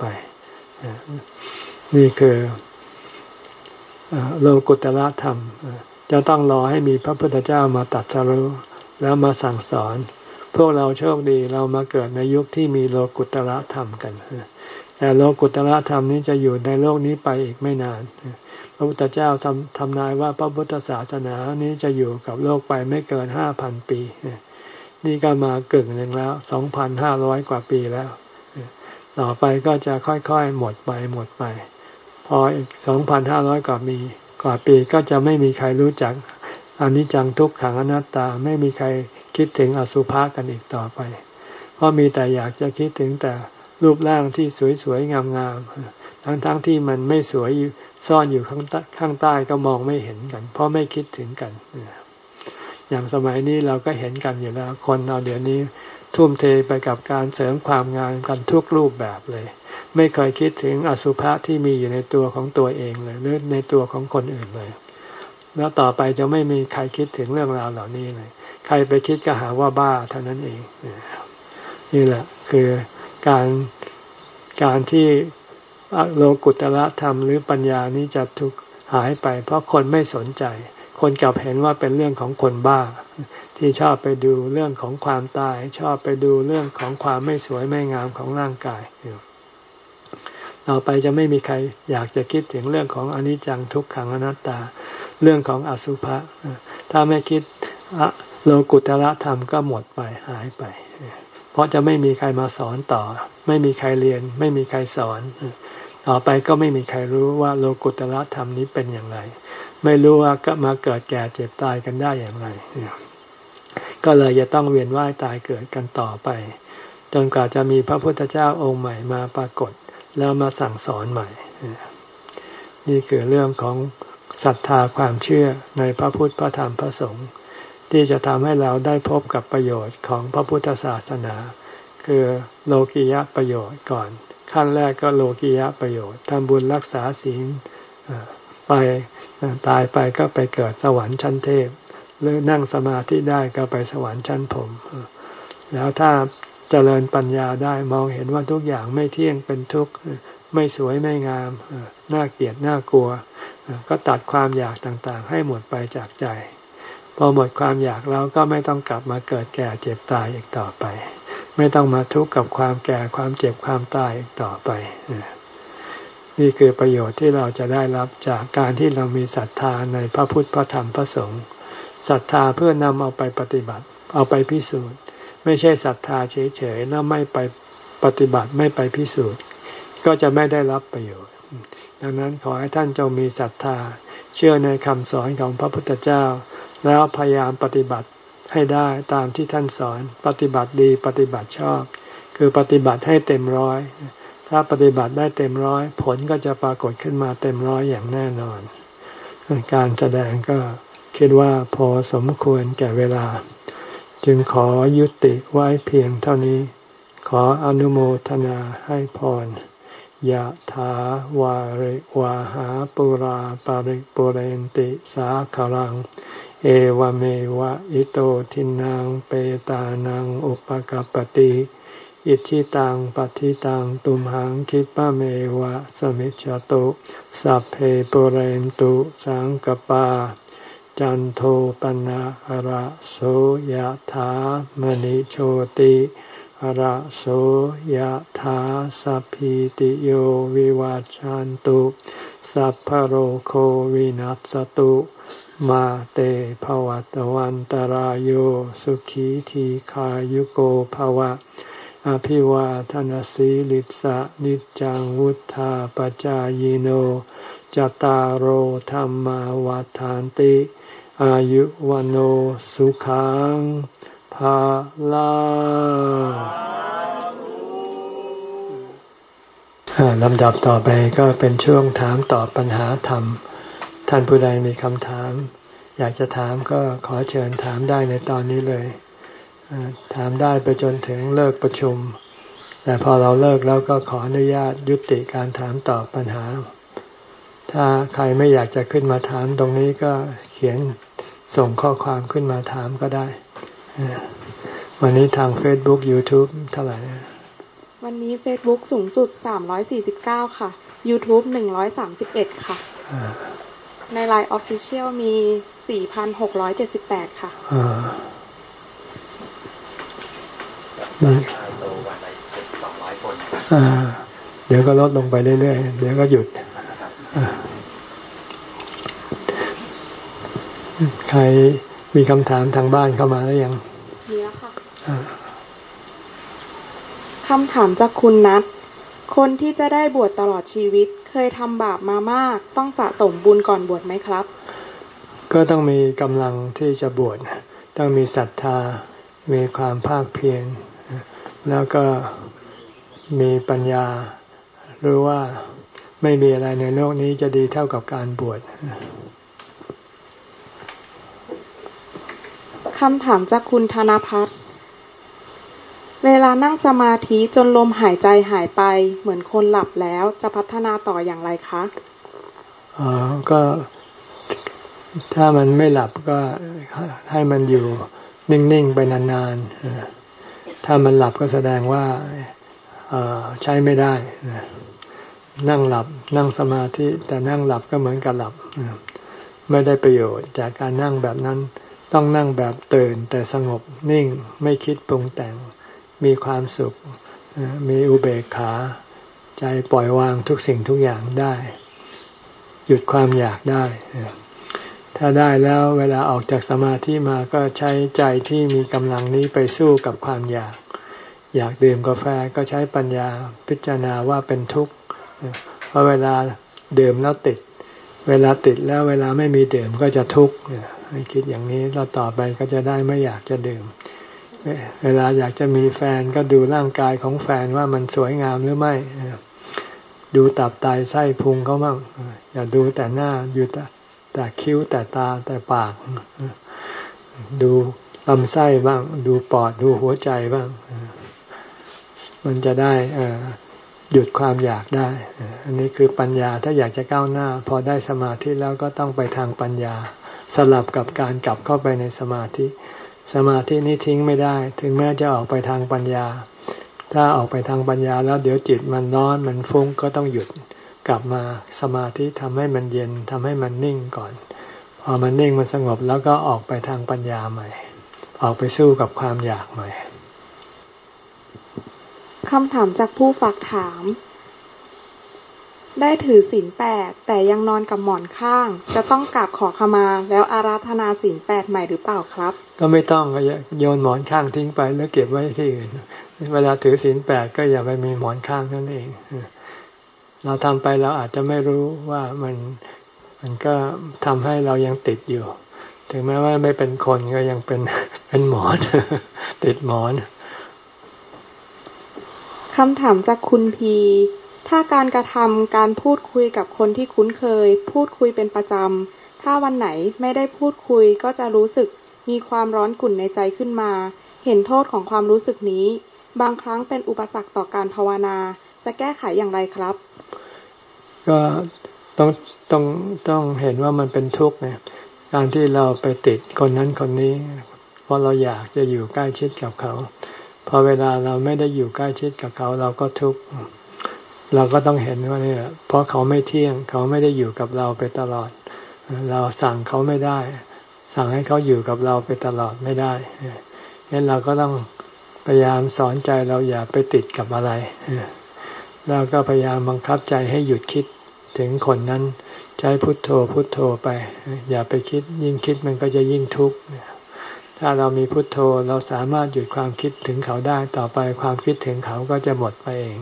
นี่คือโลกุตตรธรรมจะต้องรอให้มีพระพุทธเจ้ามาตรัสรู้แล้วมาสั่งสอนพวกเราโชคดีเรามาเกิดในยุคที่มีโลกุตตรธรรมกันแต่โลกุตตรธรรมนี้จะอยู่ในโลกนี้ไปอีกไม่นานพระพุทธเจ้าทำทำนายว่าพระพุทธศาสนานี้จะอยู่กับโลกไปไม่เกินห้าพันปีนี่ก็มากึ่งหนึ่งแล้วสองพันห้าร้อยกว่าปีแล้วต่อไปก็จะค่อยๆหมดไปหมดไปพออีกสองพันห้าร้อยกว่ามีกว่าปีก็จะไม่มีใครรู้จักอนิจจังทุกขังอนัตตาไม่มีใครคิดถึงอสุภะกันอีกต่อไปเพราะมีแต่อยากจะคิดถึงแต่รูปร่างที่สวยๆงามๆทั้งๆที่มันไม่สวยซ่อนอยู่ข้างข้างใต้ก็มองไม่เห็นกันเพราะไม่คิดถึงกันอย่างสมัยนี้เราก็เห็นกันอยู่แล้วคนเราเดี๋ยวนี้ทุ่มเทไปกับการเสริมความงามกันทุกรูปแบบเลยไม่เคยคิดถึงอสุภะที่มีอยู่ในตัวของตัวเองเลยหรือในตัวของคนอื่นเลยแล้วต่อไปจะไม่มีใครคิดถึงเรื่องราวเหล่านี้เลยใครไปคิดก็หาว่าบ้าเท่านั้นเองนี่แหละคือการการที่โลกุตระธรรมหรือปัญญานี้จะถูกหายไปเพราะคนไม่สนใจคนกลับเห็นว่าเป็นเรื่องของคนบ้าที่ชอบไปดูเรื่องของความตายชอบไปดูเรื่องของความไม่สวยไม่งามของร่างกายต่อไปจะไม่มีใครอยากจะคิดถึงเรื่องของอนิจจังทุกขังอนัตตาเรื่องของอสุภะถ้าไม่คิดโลกุตระธรรมก็หมดไปหายไปเพราะจะไม่มีใครมาสอนต่อไม่มีใครเรียนไม่มีใครสอนต่อไปก็ไม่มีใครรู้ว่าโลกุตระธรรมนี้เป็นอย่างไรไม่รู้ว่าก็มาเกิดแก่เจ็บตายกันได้อย่างไรก็เลยจะต้องเวียนว่ายตายเกิดกันต่อไปจนกว่าจะมีพระพุทธเจ้าองค์ใหม่มาปรากฏแล้วมาสั่งสอนใหม่นี่คือเรื่องของศรัทธาความเชื่อในพระพุทธพระธรรมพระสงฆ์ที่จะทำให้เราได้พบกับประโยชน์ของพระพุทธศาสนาคือโลกิยะประโยชน์ก่อนขั้นแรกก็โลกิยะประโยชน์ทำบุญรักษาศีลไปตายไปก็ไปเกิดสวรรค์ชั้นเทพหรือนั่งสมาธิได้ก็ไปสวรรค์ชั้นพรหมแล้วถ้าเจริญปัญญาได้มองเห็นว่าทุกอย่างไม่เที่ยงเป็นทุกข์ไม่สวยไม่งามน่าเกลียดน่ากลัวก็ตัดความอยากต่างๆให้หมดไปจากใจพอหมดความอยากแล้วก็ไม่ต้องกลับมาเกิดแก่เจ็บตายอีกต่อไปไม่ต้องมาทุกข์กับความแก่ความเจ็บความตายอีกต่อไปนี่คือประโยชน์ที่เราจะได้รับจากการที่เรามีศรัทธาในพระพุทธพระธรรมพระสงฆ์ศรัทธาเพื่อนำเอาไปปฏิบัติเอาไปพิสูจน์ไม่ใช่ศรัทธาเฉยๆแล้วไม่ไปปฏิบัติไม่ไปพิสูจน์ก็จะไม่ได้รับประโยชน์ดังนั้นขอให้ท่านจงมีศรัทธาเชื่อในคำสอนของพระพุทธเจ้าแล้วพยายามปฏิบัติให้ได้ตามที่ท่านสอนปฏิบัติดีปฏิบัติชอบคือปฏิบัติให้เต็มร้อยถ้าปฏิบัติได้เต็มร้อยผลก็จะปรากฏขึ้นมาเต็มร้อยอย่างแน่นอนการแสดงก็คิดว่าพอสมควรแก่เวลาจึงขอยุติไว้เพียงเท่านี้ขออนุโมทนาให้พรยะถาวาริวาหาปุราปาริปุเรนติสาคารังเอวเมวะอิโตทินังเปตานังอุปกัปปติอิทิตังปฏิตังตุมหังคิปะเมวะสมิจฉตุสัพเพปุเรนตุสังกปาจันโทปนะหระโสยะถามณิโชติหระโสยะถาสัพพิติโยวิวัจจันตุสัพพโรโควินัสตุมาเตภวัตวันตารโยสุขีทีขายุโกภวะอภิวาทนาสีลิสะนิจังวุธาปจายโนจตารโหธรรมวาทานติอายุวันโอสุขังภาลังลำดับต่อไปก็เป็นช่วงถามตอบปัญหาธรรมท่านผู้ใดมีคำถามอยากจะถามก็ขอเชิญถามได้ในตอนนี้เลยถามได้ไปจนถึงเลิกประชุมแต่พอเราเลิกแล้วก็ขออนุญาตยุติการถามตอบปัญหาถ้าใครไม่อยากจะขึ้นมาถามตรงนี้ก็เขียนส่งข้อความขึ้นมาถามก็ได้วันนี้ทาง Facebook YouTube เท่าไหร่วันนี้ Facebook สูงสุดสามร้อยสี่สิบเก้าค่ะ YouTube หนึ่งร้อยสามสิบเอ็ดค่ะใน ไลน์ Official มี สี่พันหกร้อยเจ็ดสิบแปด ค่ะอ่าอ่าเดี๋ยวก็ลดลงไปเรื่อยๆเดี๋ยวก็หยุดใครมีคำถามทางบ้านเข้ามาหรือยังมีแล้วค่ะคำถามจากคุณนัทคนที่จะได้บวชตลอดชีวิตเคยทำบาปมามากต้องสะสมบุญก่อนบวชไหมครับก็ต้องมีกำลังที่จะบวชต้องมีศรัทธามีความภาคเพียรแล้วก็มีปัญญารู้ว่าไม่มีอะไรในโลกนี้จะดีเท่ากับการบวชคำถามจากคุณธนภัทรเวลานั่งสมาธิจนลมหายใจหายไปเหมือนคนหลับแล้วจะพัฒนาต่ออย่างไรคะอ๋อก็ถ้ามันไม่หลับก็ให้มันอยู่นิ่งๆไปนานๆถ้ามันหลับก็แสดงว่าใช้ไม่ได้นั่งหลับนั่งสมาธิแต่นั่งหลับก็เหมือนกับหลับไม่ได้ประโยชน์จากการนั่งแบบนั้นต้องนั่งแบบตื่นแต่สงบนิ่งไม่คิดปรุงแต่งมีความสุขมีอุเบกขาใจปล่อยวางทุกสิ่งทุกอย่างได้หยุดความอยากได้ถ้าได้แล้วเวลาออกจากสมาธิมาก็ใช้ใจที่มีกำลังนี้ไปสู้กับความอยากอยากดื่มกาแฟก็ใช้ปัญญาพิจารณาว่าเป็นทุกข์เพราะเวลาดื่มแล้วติดเวลาติดแล้วเวลาไม่มีดื่มก็จะทุกข์ให้คิดอย่างนี้แล้วต่อไปก็จะได้ไม่อยากจะดื่มเวลาอยากจะมีแฟนก็ดูร่างกายของแฟนว่ามันสวยงามหรือไม่ดูตับไตไส้พุงเขาบ้างอย่าดูแต่หน้าอยู่แต่แต่คิ้วแต่ตาแต่ปากดูลำไส้บ้างดูปอดดูหัวใจบ้างมันจะได้หยุดความอยากได้อันนี้คือปัญญาถ้าอยากจะก้าวหน้าพอได้สมาธิแล้วก็ต้องไปทางปัญญาสลับกับการกลับเข้าไปในสมาธิสมาธินี้ทิ้งไม่ได้ถึงแม้จะออกไปทางปัญญาถ้าออกไปทางปัญญาแล้วเดี๋ยวจิตมันร้อนมันฟุ้งก็ต้องหยุดกลับมาสมาธิทำให้มันเย็นทำให้มันนิ่งก่อนพอมันนิ่งมันสงบแล้วก็ออกไปทางปัญญาใหม่ออกไปสู้กับความอยากใหม่คำถามจากผู้ฝากถามได้ถือศีลแปดแต่ยังนอนกับหมอนข้างจะต้องกราบขอขมาแล้วอาราธนาศีลแปดใหม่หรือเปล่าครับก็ไม่ต้องโยนหมอนข้างทิ้งไปแล้วเก็บไว้ที่อื่นเวลาถือศีลแปดก็อย่าไปมีหมอนข้างนั่นเองเราทำไปเราอาจจะไม่รู้ว่ามันมันก็ทำให้เรายังติดอยู่ถึงแม้ว่าไม่เป็นคนก็ยังเป็นเป็นหมอนติดหมอนคำถามจากคุณพีถ้าการกระทำการพูดคุยกับคนที่คุ้นเคยพูดคุยเป็นประจำถ้าวันไหนไม่ได้พูดคุยก็จะรู้สึกมีความร้อนกุ่นในใจขึ้นมาเห็นโทษของความรู้สึกนี้บางครั้งเป็นอุปสรรคต่อการภาวนาจะแก้ไขอย่างไรครับก็ต้องต้องต้องเห็นว่ามันเป็นทุกข์ไงการที่เราไปติดคนนั้นคนนี้เพราะเราอยากจะอยู่ใกล้ชิดกับเขาพอเวลาเราไม่ได้อยู่ใกล้ชิดกับเขาเราก็ทุกข์เราก็ต้องเห็นว่าเนี่ยเพราะเขาไม่เที่ยงเขาไม่ได้อยู่กับเราไปตลอดเราสั่งเขาไม่ได้สั่งให้เขาอยู่กับเราไปตลอดไม่ได้งั้นเราก็ต้องพยายามสอนใจเราอย่าไปติดกับอะไรเราก็พยายามบังคับใจให้หยุดคิดถึงคนนั้นใช้พุทโธพุทโธไปอย่าไปคิดยิ่งคิดมันก็จะยิ่งทุกข์ถ้าเรามีพุทโธเราสามารถหยุดความคิดถึงเขาได้ต่อไปความคิดถึงเขาก็จะหมดไปเอง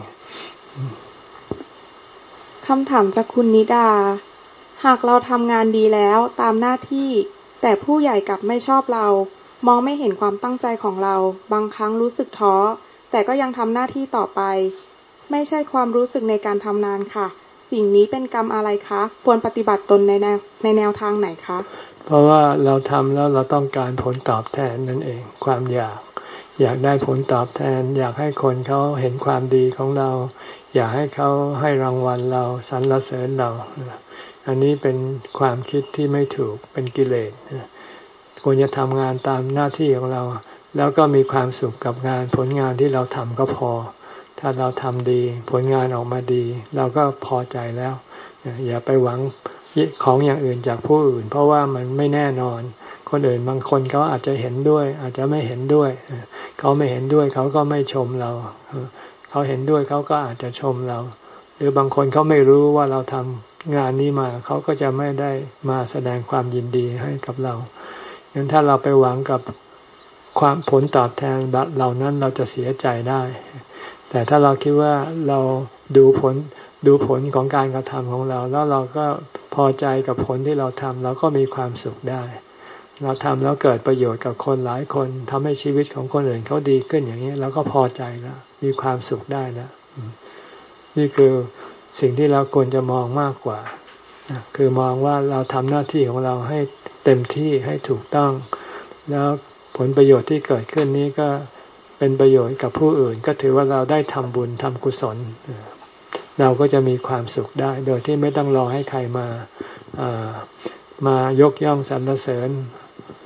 คำถามจากคุณนิดาหากเราทำงานดีแล้วตามหน้าที่แต่ผู้ใหญ่กลับไม่ชอบเรามองไม่เห็นความตั้งใจของเราบางครั้งรู้สึกท้อแต่ก็ยังทำหน้าที่ต่อไปไม่ใช่ความรู้สึกในการทำงานค่ะสิ่งนี้เป็นกรรมอะไรคะควรปฏิบัติตนในแนวในแนวทางไหนคะเพราะว่าเราทำแล้วเราต้องการผลตอบแทนนั่นเองความอยากอยากได้ผลตอบแทนอยากให้คนเขาเห็นความดีของเราอยากให้เขาให้รางวัลเราสรรเสริญเราอันนี้เป็นความคิดที่ไม่ถูกเป็นกิเลสควรจะทำงานตามหน้าที่ของเราแล้วก็มีความสุขกับงานผลงานที่เราทำก็พอถ้าเราทำดีผลงานออกมาดีเราก็พอใจแล้วอย่าไปหวังของอย่างอื่นจากผู้อื่นเพราะว่ามันไม่แน่นอนคนอื่นบางคนเขาอาจจะเห็นด้วยอาจจะไม่เห็นด้วยเขาไม่เห็นด้วยเขาก็ไม่ชมเราเขาเห็นด้วยเขาก็อาจจะชมเราหรือบางคนเขาไม่รู้ว่าเราทำงานนี้มาเขาก็จะไม่ได้มาแสดงความยินดีให้กับเรางั้นถ้าเราไปหวังกับความผลตอบแทนแบบเหล่านั้นเราจะเสียใจได้แต่ถ้าเราคิดว่าเราดูผลดูผลของการกระทำของเราแล้วเราก็พอใจกับผลที่เราทำเราก็มีความสุขได้เราทำแล้วเกิดประโยชน์กับคนหลายคนทำให้ชีวิตของคนอื่นเขาดีขึ้นอย่างนี้เราก็พอใจแล้วมีความสุขได้แล้วนี่คือสิ่งที่เราควรจะมองมากกว่าคือมองว่าเราทำหน้าที่ของเราให้เต็มที่ให้ถูกต้องแล้วผลประโยชน์ที่เกิดขึ้นนี้ก็เป็นประโยชน์กับผู้อื่นก็ถือว่าเราได้ทำบุญทำกุศลเราก็จะมีความสุขได้โดยที่ไม่ต้องรอให้ใครมามายกย่องสรรเสริญ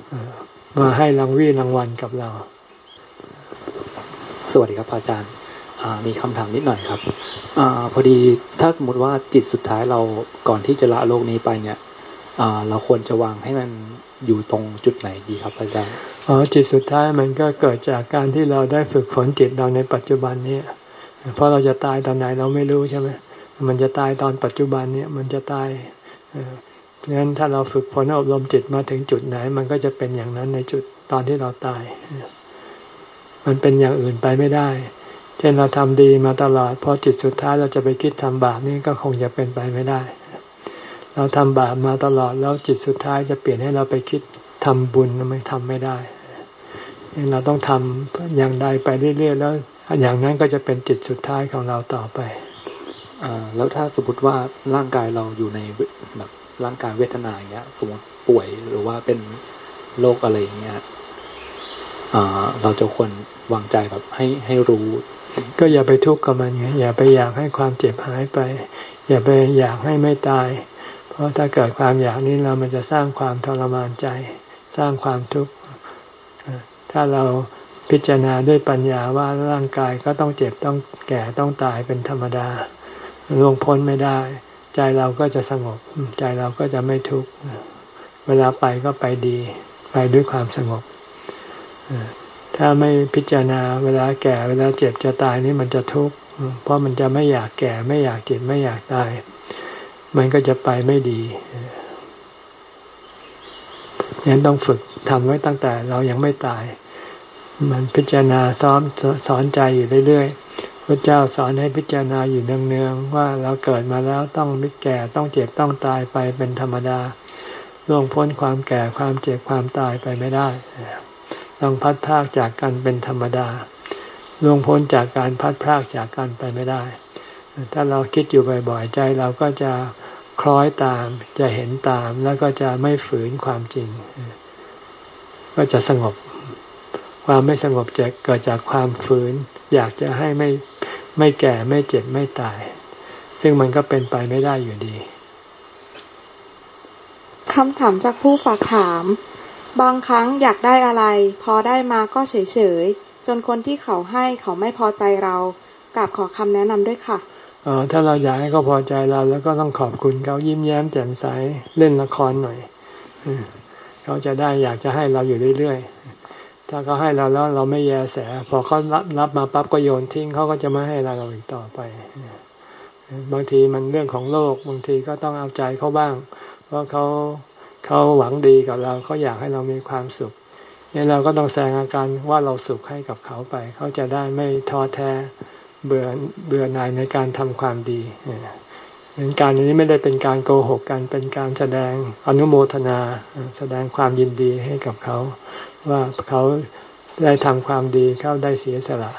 มาให้รางวีรางวัลกับเราสวัสดีครับอาจารย์มีคำถามนิดหน่อยครับอาพอดีถ้าสมมติว่าจิตสุดท้ายเราก่อนที่จะละโลกนี้ไปเนี่ยเราควรจะวางให้มันอยู่ตรงจุดไหนดีครับอาจารย์อ๋อจิตสุดท้ายมันก็เกิดจากการที่เราได้ฝึกฝนจิตเราในปัจจุบันนี้เพราะเราจะตายตอนไหนเราไม่รู้ใช่ไหมมันจะตายตอนปัจจุบันเนี่ยมันจะตายเพราะฉะนั้นถ้าเราฝึกฝนอบรมจิตมาถึงจุดไหนมันก็จะเป็นอย่างนั้นในจุดตอนที่เราตายมันเป็นอย่างอื่นไปไม่ได้เช่นเราทำดีมาตลอดพอจิตสุดท้ายเราจะไปคิดทำบาปนี่ก็คงจะเป็นไปไม่ได้เราทำบาปมาตลอดแล้วจิตสุดท้ายจะเปลี่ยนให้เราไปคิดทำบุญมันทำไม่ได้เราต้องทำอย่างใดไปเรื่อยๆแล้วอย่างนั้นก็จะเป็นจิตสุดท้ายของเราต่อไปแล้วถ้าสมมติว่าร่างกายเราอยู่ในแบบร่างกายเวทนาอย่างเงี้ยสมมติป่วยหรือว่าเป็นโรคอะไรอย่างเงี้ยเราจะควรวางใจแบบให้ให้รู้ก็อย่าไปทุกข์กับมันไงอย่าไปอยากให้ความเจ็บหายไปอย่าไปอยากให้ไม่ตายเพราะถ้าเกิดความอยากนี้เรามันจะสร้างความทรมานใจสร้างความทุกข์ถ้าเราพิจารณาด้วยปัญญาว่าร่างกายก็ต้องเจ็บต้องแก่ต้องตายเป็นธรรมดาล่วงพ้นไม่ได้ใจเราก็จะสงบใจเราก็จะไม่ทุกข์เวลาไปก็ไปดีไปด้วยความสงบถ้าไม่พิจารณาเวลาแก่เวลาเจ็บจะตายนี่มันจะทุกข์เพราะมันจะไม่อยากแก่ไม่อยากเจ็บไม่อยากตายมันก็จะไปไม่ดีฉะนั้นต้องฝึกทำไว้ตั้งแต่เรายังไม่ตายมันพิจารณาซ้อมสอนใจอยู่เรื่อยๆพระเจ้าสอนให้พิจารณาอยู่เนืองๆว่าเราเกิดมาแล้วต้องมิแก่ต้องเจ็บต้องตายไปเป็นธรรมดาล่วงพ้นความแก่ความเจ็บความตายไปไม่ได้ต้องพัดพรากจากกันเป็นธรรมดาล่วงพ้นจากการพัดพรากจากกันไปไม่ได้ถ้าเราคิดอยู่บ่อยๆใจเราก็จะคล้อยตามจะเห็นตามแล้วก็จะไม่ฝืนความจริงก็จะสงบความไม่สงบจะเกิดจากความฝืนอยากจะให้ไม่ไม่แก่ไม่เจ็บไม่ตายซึ่งมันก็เป็นไปไม่ได้อยู่ดีคำถามจากผู้ฝากถามบางครั้งอยากได้อะไรพอได้มาก็เฉยๆจนคนที่เขาให้เขาไม่พอใจเรากราบขอคำแนะนำด้วยค่ะอ๋อถ้าเราอยากให้เขาพอใจเราแล้วก็ต้องขอบคุณเขายิ้มแย้มแจ่มใสเล่นละครหน่อยเขาจะได้อยากจะให้เราอยู่เรื่อยๆถ้าเขาให้เราแล้วเราไม่แยแสพอเขารับรับมาปั๊บก็โยนทิ้งเขาก็จะไม่ให้เราเราอีกต่อไปบางทีมันเรื่องของโลกบางทีก็ต้องเอาใจเขาบ้างเพราะเขาเขาหวังดีกับเราเขาอยากให้เรามีความสุขนี่เราก็ต้องแสดงอาการว่าเราสุขให้กับเขาไปเขาจะได้ไม่ท้อแท้เบื่อเบื่อหน่ายในการทำความดีเป็นการนี้ไม่ได้เป็นการโกหกกันเป็นการแสดงอนุโมทนาแสดงความยินดีให้กับเขาว่าเขาได้ทำความดีเขาได้เสียสละ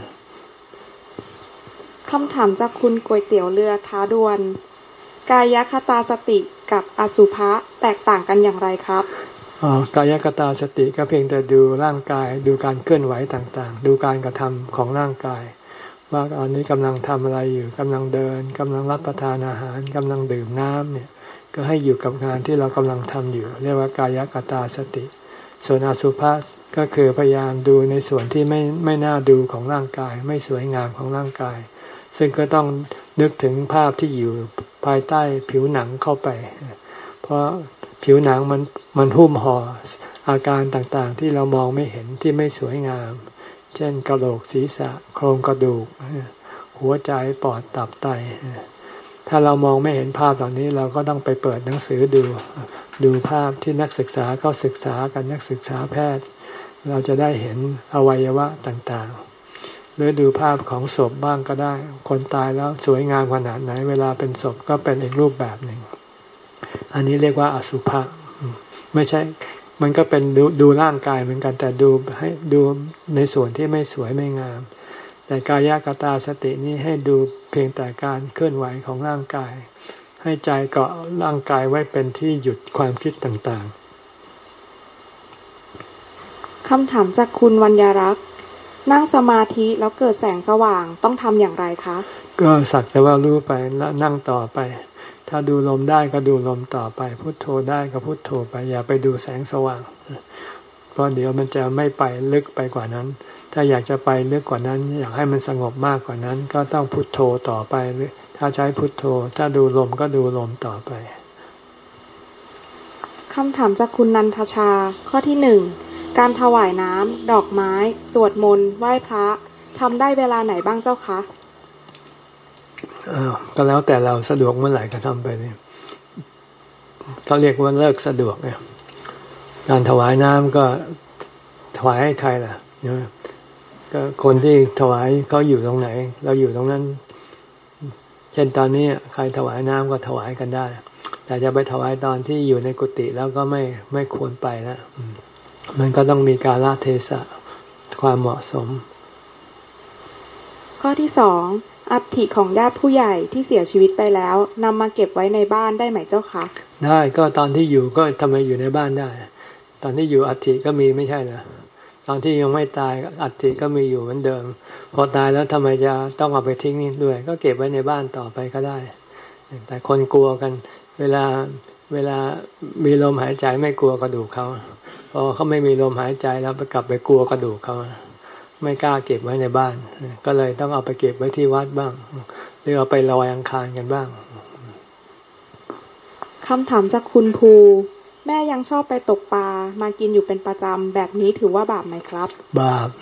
คำถามจากคุณก๋วยเตี๋ยวเรือท้าดวลกายคตาสติกับอสุภะแตกต่างกันอย่างไรครับอ๋อกายคตาสติก็เพียงแต่ดูร่างกายดูการเคลื่อนไหวต่างๆดูการกระทำของร่างกายว่าตอนนี้กำลังทำอะไรอยู่กำลังเดินกำลังรับประทานอาหารกำลังดื่มน้ำเนี่ยก็ให้อยู่กับงานที่เรากำลังทำอยู่เรียกว่ากายคตาสติส่วนอสุภะก็คือพยายามดูในส่วนที่ไม่ไม่น่าดูของร่างกายไม่สวยงามของร่างกายซึ่งก็ต้องนึกถึงภาพที่อยู่ภายใต้ผิวหนังเข้าไปเพราะผิวหนังมันมันหุ้มห่ออาการต่างๆที่เรามองไม่เห็นที่ไม่สวยงามเช่นกระโหลกศีรษะโครงกระดูกหัวใจปอดตับไตถ้าเรามองไม่เห็นภาพเหล่านี้เราก็ต้องไปเปิดหนังสือดูดูภาพที่นักศึกษาเขาศึกษากันนักศึกษาแพทย์เราจะได้เห็นอวัยวะต่างๆหรือดูภาพของศพบ้างก็ได้คนตายแล้วสวยงามขนาดไหนเวลาเป็นศพก็เป็นอีกรูปแบบหนึ่งอันนี้เรียกว่าอสุภะไม่ใช่มันก็เป็นดูดูร่างกายเหมือนกันแต่ดูให้ดูในส่วนที่ไม่สวยไม่งามแต่กายคตาสตินี้ให้ดูเพียงแต่การเคลื่อนไหวของร่างกายให้ใจเกาะร่างกายไว้เป็นที่หยุดความคิดต่างๆคำถามจากคุณวัญญารักษ์นั่งสมาธิแล้วเกิดแสงสว่างต้องทำอย่างไรคะก็สักแต่ว่ารู้ไปแล้วนั่งต่อไปถ้าดูลมได้ก็ดูลมต่อไปพุทโธได้ก็พุทโธไปอย่าไปดูแสงสว่างเพราะเดี๋ยวมันจะไม่ไปลึกไปกว่านั้นถ้าอยากจะไปลึกกว่านั้นอยากให้มันสงบมากกว่านั้นก็ต้องพุทโธต่อไปถ้าใช้พุทโธถ้าดูลมก็ดูลมต่อไปคำถามจากคุณนันทชาข้อที่หนึ่งการถวายน้ำดอกไม้สวดมนต์ไหว้พระทำได้เวลาไหนบ้างเจ้าคะอ้าวก็แล้วแต่เราสะดวกเมื่อไหร่ก็ทำไปเลยเขาเรียกว่าเลิกสะดวกเนี่ยการถวายน้ำก็ถวายให้ใครล่ะก็คนที่ถวายเขาอยู่ตรงไหนเราอยู่ตรงนั้นเช่นตอนนี้ใครถวายน้ำก็ถวายกันได้แต่จะไปถวายตอนที่อยู่ในกุฏิแล้วก็ไม่ไม่ควรไปแล้วมันก็ต้องมีกาลเทศะความเหมาะสมข้อที่สองอัฐิของญาติผู้ใหญ่ที่เสียชีวิตไปแล้วนำมาเก็บไว้ในบ้านได้ไหมเจ้าคะได้ก็ตอนที่อยู่ก็ทำไมอยู่ในบ้านได้ตอนที่อยู่อัฐิก็มีไม่ใช่เหรอตอนที่ยังไม่ตายอัฐิก็มีอยู่เหมือนเดิมพอตายแล้วทำไมจะต้องเอาไปทิ้งนี่ด้วยก็เก็บไว้ในบ้านต่อไปก็ได้แต่คนกลัวกันเวลาเวลามีลมหายใจไม่กลัวกระดูกเขาพอเขาไม่มีลมหายใจแล้วไปกลับไปกลัวกระดูกเขาไม่กล้าเก็บไว้ในบ้านก็เลยต้องเอาไปเก็บไว้ที่วัดบ้างหรือเอาไปลอยอังคารกันบ้างคำถามจากคุณภูแม่ยังชอบไปตกปลามากินอยู่เป็นประจำแบบนี้ถือว่าบาปไหมครับบาป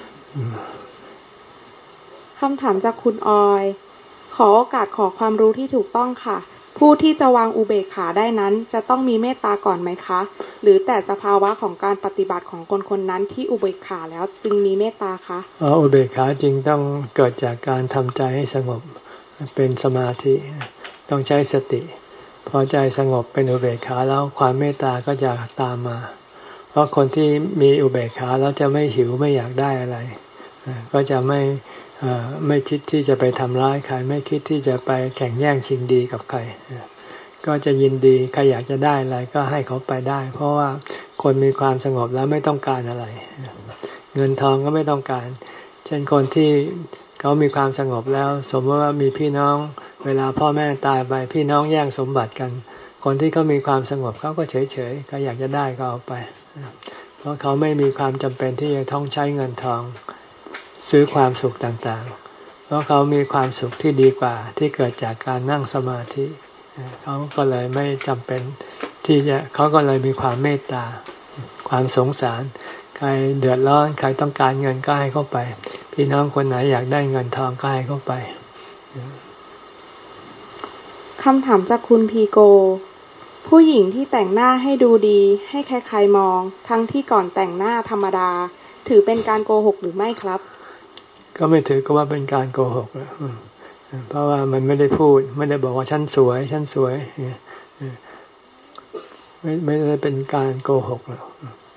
คำถามจากคุณออยขอโอกาสขอความรู้ที่ถูกต้องค่ะผู้ที่จะวางอุเบกขาได้นั้นจะต้องมีเมตตาก่อนไหมคะหรือแต่สภาวะของการปฏิบัติของคนคนนั้นที่อุเบกขาแล้วจึงมีเมตตาคะอ๋ออุเบกขาจริงต้องเกิดจากการทำใจให้สงบเป็นสมาธิต้องใช้สติพอใจสงบเป็นอุเบกขาแล้วความเมตตาก็จะตามมาเพราะคนที่มีอุเบกขาแล้วจะไม่หิวไม่อยากได้อะไรก็จะไม่ไม่คิดที่จะไปทำร้ายใครไม่คิดที่จะไปแข่งแย่งชิงดีกับใครก็จะยินดีใครอยากจะได้อะไรก็ให้เขาไปได้เพราะว่าคนมีความสงบแล้วไม่ต้องการอะไรเงินทองก็ไม่ต้องการเช่นคนที่เขามีความสงบแล้วสมมติว่ามีพี่น้องเวลาพ่อแม่ตายไปพี่น้องแย่งสมบัติกันคนที่เขามีความสงบเขาก็เฉยเฉยเขาอยากจะได้ก็เอาไปเพราะเขาไม่มีความจำเป็นที่จะต้องใช้เงินทองซื้อความสุขต่างๆเพราะเขามีความสุขที่ดีกว่าที่เกิดจากการนั่งสมาธิเขาก็เลยไม่จำเป็นที่จะเขาก็เลยมีความเมตตาความสงสารใครเดือดร้อนใครต้องการเงินก็ให้เขาไปพี่น้องคนไหนอยากได้เงินทองก็ให้เขาไปคำถามจากคุณพีโกผู้หญิงที่แต่งหน้าให้ดูดีให้ใครๆมองทั้งที่ก่อนแต่งหน้าธรรมดาถือเป็นการโกหกหรือไม่ครับก็ไม่ถือก็ว่าเป็นการโกหกแล้วเพราะว่ามันไม่ได้พูดไม่ได้บอกว่าฉันสวยฉันสวยไม่ไม่ได้เป็นการโกหกแล้ว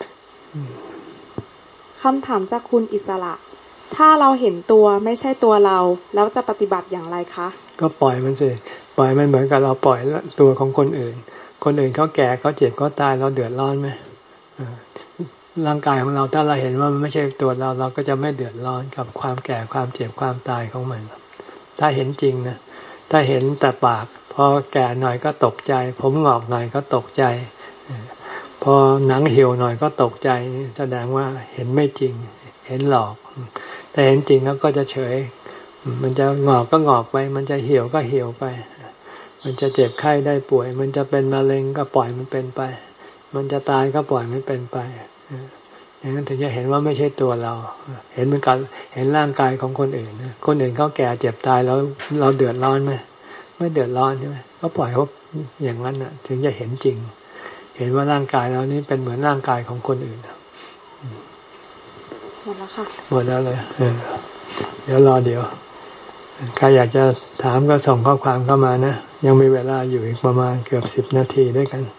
คำถามจากคุณอิสระถ้าเราเห็นตัวไม่ใช่ตัวเราแล้วจะปฏิบัติอย่างไรคะก็ปล่อยมันสิปล่อยมันเหมือนกับเราปล่อยตัวของคนอื่นคนอื่นเขาแก่เขาเจ็บเขาตายเราเดือดร้อนไหมร่างกายของเราถ้าเราเห็นว่ามันไม่ใช่ตัวเราเราก็จะไม่เดือดร้อนกับความแก่ความเจ็บความตายของมันถ้าเห็นจริงนะถ้าเห็นแต่ปากพอแก่หน่อยก็ตกใจผมงอกหน่อยก็ตกใจพอหนังเหี่ยวหน่อยก็ตกใจแสดงว่าเห็นไม่จริงเห็นหลอกแต่เห็นจริงแล้วก็จะเฉยมันจะงอกก็งอกไปมันจะเหี่ยวก็เหี่ยวไปมันจะเจ็บไข้ได้ป่วยมันจะเป็นมะเร็งก็ปล่อยมันเป็นไปมันจะตายก็ปล่อยมันเป็นไปอย่างนั้นถึงจะเห็นว่าไม่ใช่ตัวเราเห็นเหมือนกันเห็นร่างกายของคนอื่นคนอื่นเขาแก่เจ็บตายแล้วเราเดือดร้อนไหมไม่เดือดร้อนใช่ไหมก็ปล่อยเขาอย่างนั้นน่ะถึงจะเห็นจริงเห็นว่าร่างกายเรานี่เป็นเหมือนร่างกายของคนอื่นหมดแล้วค่ะหมดแล้วเลยเดี๋ยวรอเดี๋ยวใครอยากจะถามก็ส่งข้อความเข้ามานะยังมีเวลาอยู่อีกประมาณเกือบสิบนาทีด้วยกัน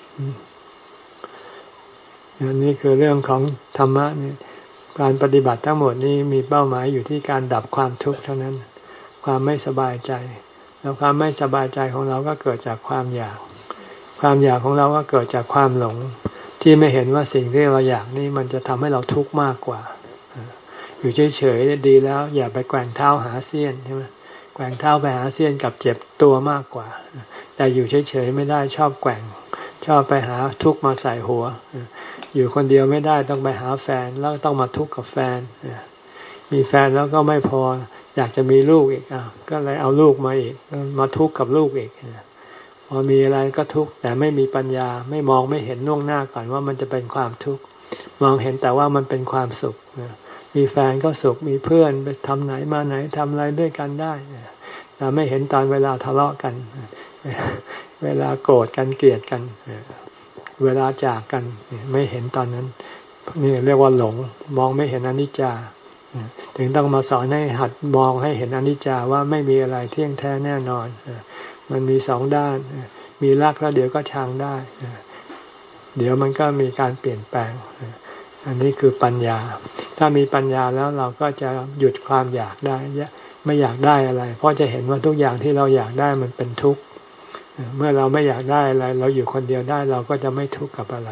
อันนี้คือเรื่องของธรรมะนี่การปฏิบัติทั้งหมดนี้มีเป้าหมายอยู่ที่การดับความทุกข์เท่านั้นความไม่สบายใจแล้วความไม่สบายใจของเราก็เกิดจากความอยากความอยากของเราก็เกิดจากความหลงที่ไม่เห็นว่าสิ่งที่เราอยากนี่มันจะทำให้เราทุกข์มากกว่าอยู่เฉยๆดีแล้วอย่าไปแกว่งเท้าหาเสี้ยนใช่ไหมแกว่งเท้าไปหาเสี้ยนกับเจ็บตัวมากกว่าแต่อยู่เฉยๆไม่ได้ชอบแกว่งชอบไปหาทุกข์มาใส่หัวอยู่คนเดียวไม่ได้ต้องไปหาแฟนแล้วต้องมาทุกข์กับแฟนมีแฟนแล้วก็ไม่พออยากจะมีลูกอีกอ่ะก็เลยเอาลูกมาอีกมาทุกข์กับลูกอีกพอมีอะไรก็ทุกข์แต่ไม่มีปัญญาไม่มองไม่เห็นล่วงหน้าก่อนว่ามันจะเป็นความทุกข์มองเห็นแต่ว่ามันเป็นความสุขมีแฟนก็สุขมีเพื่อนไปทำไหนมาไหนทำอะไรด้วยกันได้แต่ไม่เห็นตอนเวลาทะเลาะกันเวลาโกรธกันเกลียดกันเวลาจากกันไม่เห็นตอนนั้นนี่เรียกว่าหลงมองไม่เห็นอนิจจาถึงต้องมาสอนให้หัดมองให้เห็นอนิจจาว่าไม่มีอะไรเที่ยงแท้แน่นอนมันมีสองด้านมีรักแล้วเดี๋ยวก็ชังได้เดี๋ยวมันก็มีการเปลี่ยนแปลงอันนี้คือปัญญาถ้ามีปัญญาแล้วเราก็จะหยุดความอยากได้ไม่อยากได้อะไรเพราะจะเห็นว่าทุกอย่างที่เราอยากได้มันเป็นทุกข์เมื่อเราไม่อยากได้อะไรเราอยู่คนเดียวได้เราก็จะไม่ทุกข์กับอะไร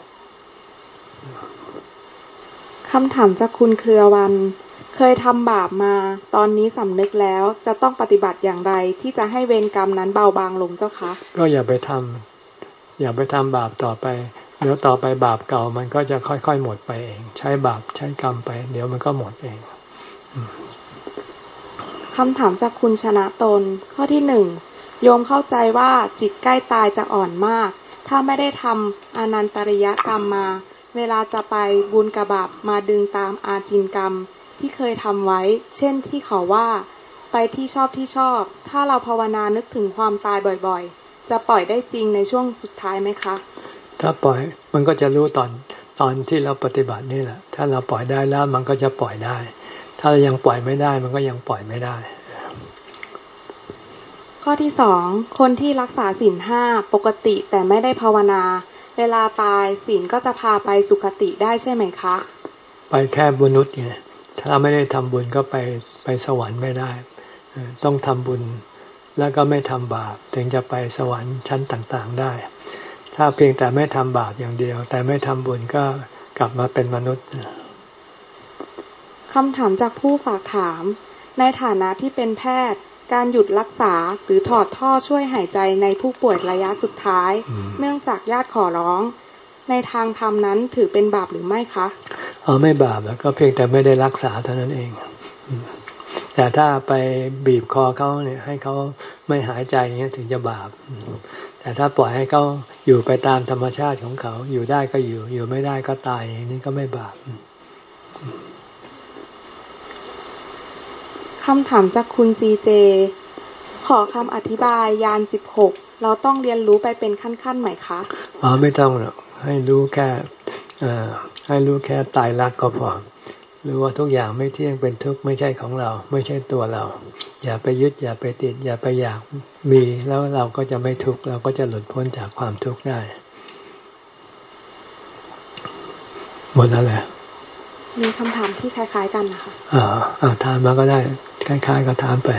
คำถามจากคุณเครือวันเคยทำบาปมาตอนนี้สำนึกแล้วจะต้องปฏิบัติอย่างไรที่จะให้เวรกรรมนั้นเบาบางลงเจ้าคะก็อย่าไปทำอย่าไปทำบาปต่อไปเดี๋ยวต่อไปบาปเก่ามันก็จะค่อยๆหมดไปเองใช้บาปใช้กรรมไปเดี๋ยวมันก็หมดเองคำถามจากคุณชนะตนข้อที่หนึ่งโยมเข้าใจว่าจิตใกล้ตายจะอ่อนมากถ้าไม่ได้ทำอนันตริยกรรมมาเวลาจะไปบุญกับบาปมาดึงตามอาจินกรรมที่เคยทำไว้เช่นที่เขาว่าไปที่ชอบที่ชอบถ้าเราภาวนานึกถึงความตายบ่อยๆจะปล่อยได้จริงในช่วงสุดท้ายไหมคะถ้าปล่อยมันก็จะรู้ตอนตอนที่เราปฏิบัตินี่แหละถ้าเราปล่อยได้แล้วมันก็จะปล่อยได้ถ้าเรายังปล่อยไม่ได้มันก็ยังปล่อยไม่ได้ข้อที่สองคนที่รักษาศีลห้าปกติแต่ไม่ได้ภาวนาเวลาตายศีลก็จะพาไปสุคติได้ใช่ไหมคะไปแค่มนุษย์ไงถ้าไม่ได้ทำบุญก็ไปไปสวรรค์ไม่ได้ต้องทำบุญแล้วก็ไม่ทำบาปถึงจะไปสวรรค์ชั้นต่างๆได้ถ้าเพียงแต่ไม่ทำบาปอย่างเดียวแต่ไม่ทำบุญก็กลับมาเป็นมนุษย์คำถามจากผู้ฝากถามในฐานะที่เป็นแพทย์การหยุดรักษาหรือถอดท่อช่วยหายใจในผู้ป่วยระยะสุดท้ายเนื่องจากญาติขอร้องในทางธรรมนั้นถือเป็นบาปหรือไม่คะอ๋อไม่บาปแล้วก็เพียงแต่ไม่ได้รักษาเท่านั้นเองแต่ถ้าไปบีบคอเขาเนี่ยให้เขาไม่หายใจอย่างเงี้ยถึงจะบาปแต่ถ้าปล่อยให้เขาอยู่ไปตามธรรมชาติของเขาอยู่ได้ก็อยู่อยู่ไม่ได้ก็ตายอย่างนี้ก็ไม่บาปคำถามจากคุณซีเจขอคำอธิบายยานสิบหกเราต้องเรียนรู้ไปเป็นขั้นๆไหมคะอ๋อไม่ต้องหรอกให้รู้แค่ให้รู้แค่ตายรักก็พอรู้ว่าทุกอย่างไม่เที่ยงเป็นทุกข์ไม่ใช่ของเราไม่ใช่ตัวเราอย่าไปยึดอย่าไปติดอย่าไปอยากมีแล้วเราก็จะไม่ทุกข์เราก็จะหลุดพ้นจากความทุกข์ได้หมดแล้วแหละมีคำถามที่คล้ายๆกันนะคะอ่าอ่าถามมาก็ได้คล้ายๆก็ถามไป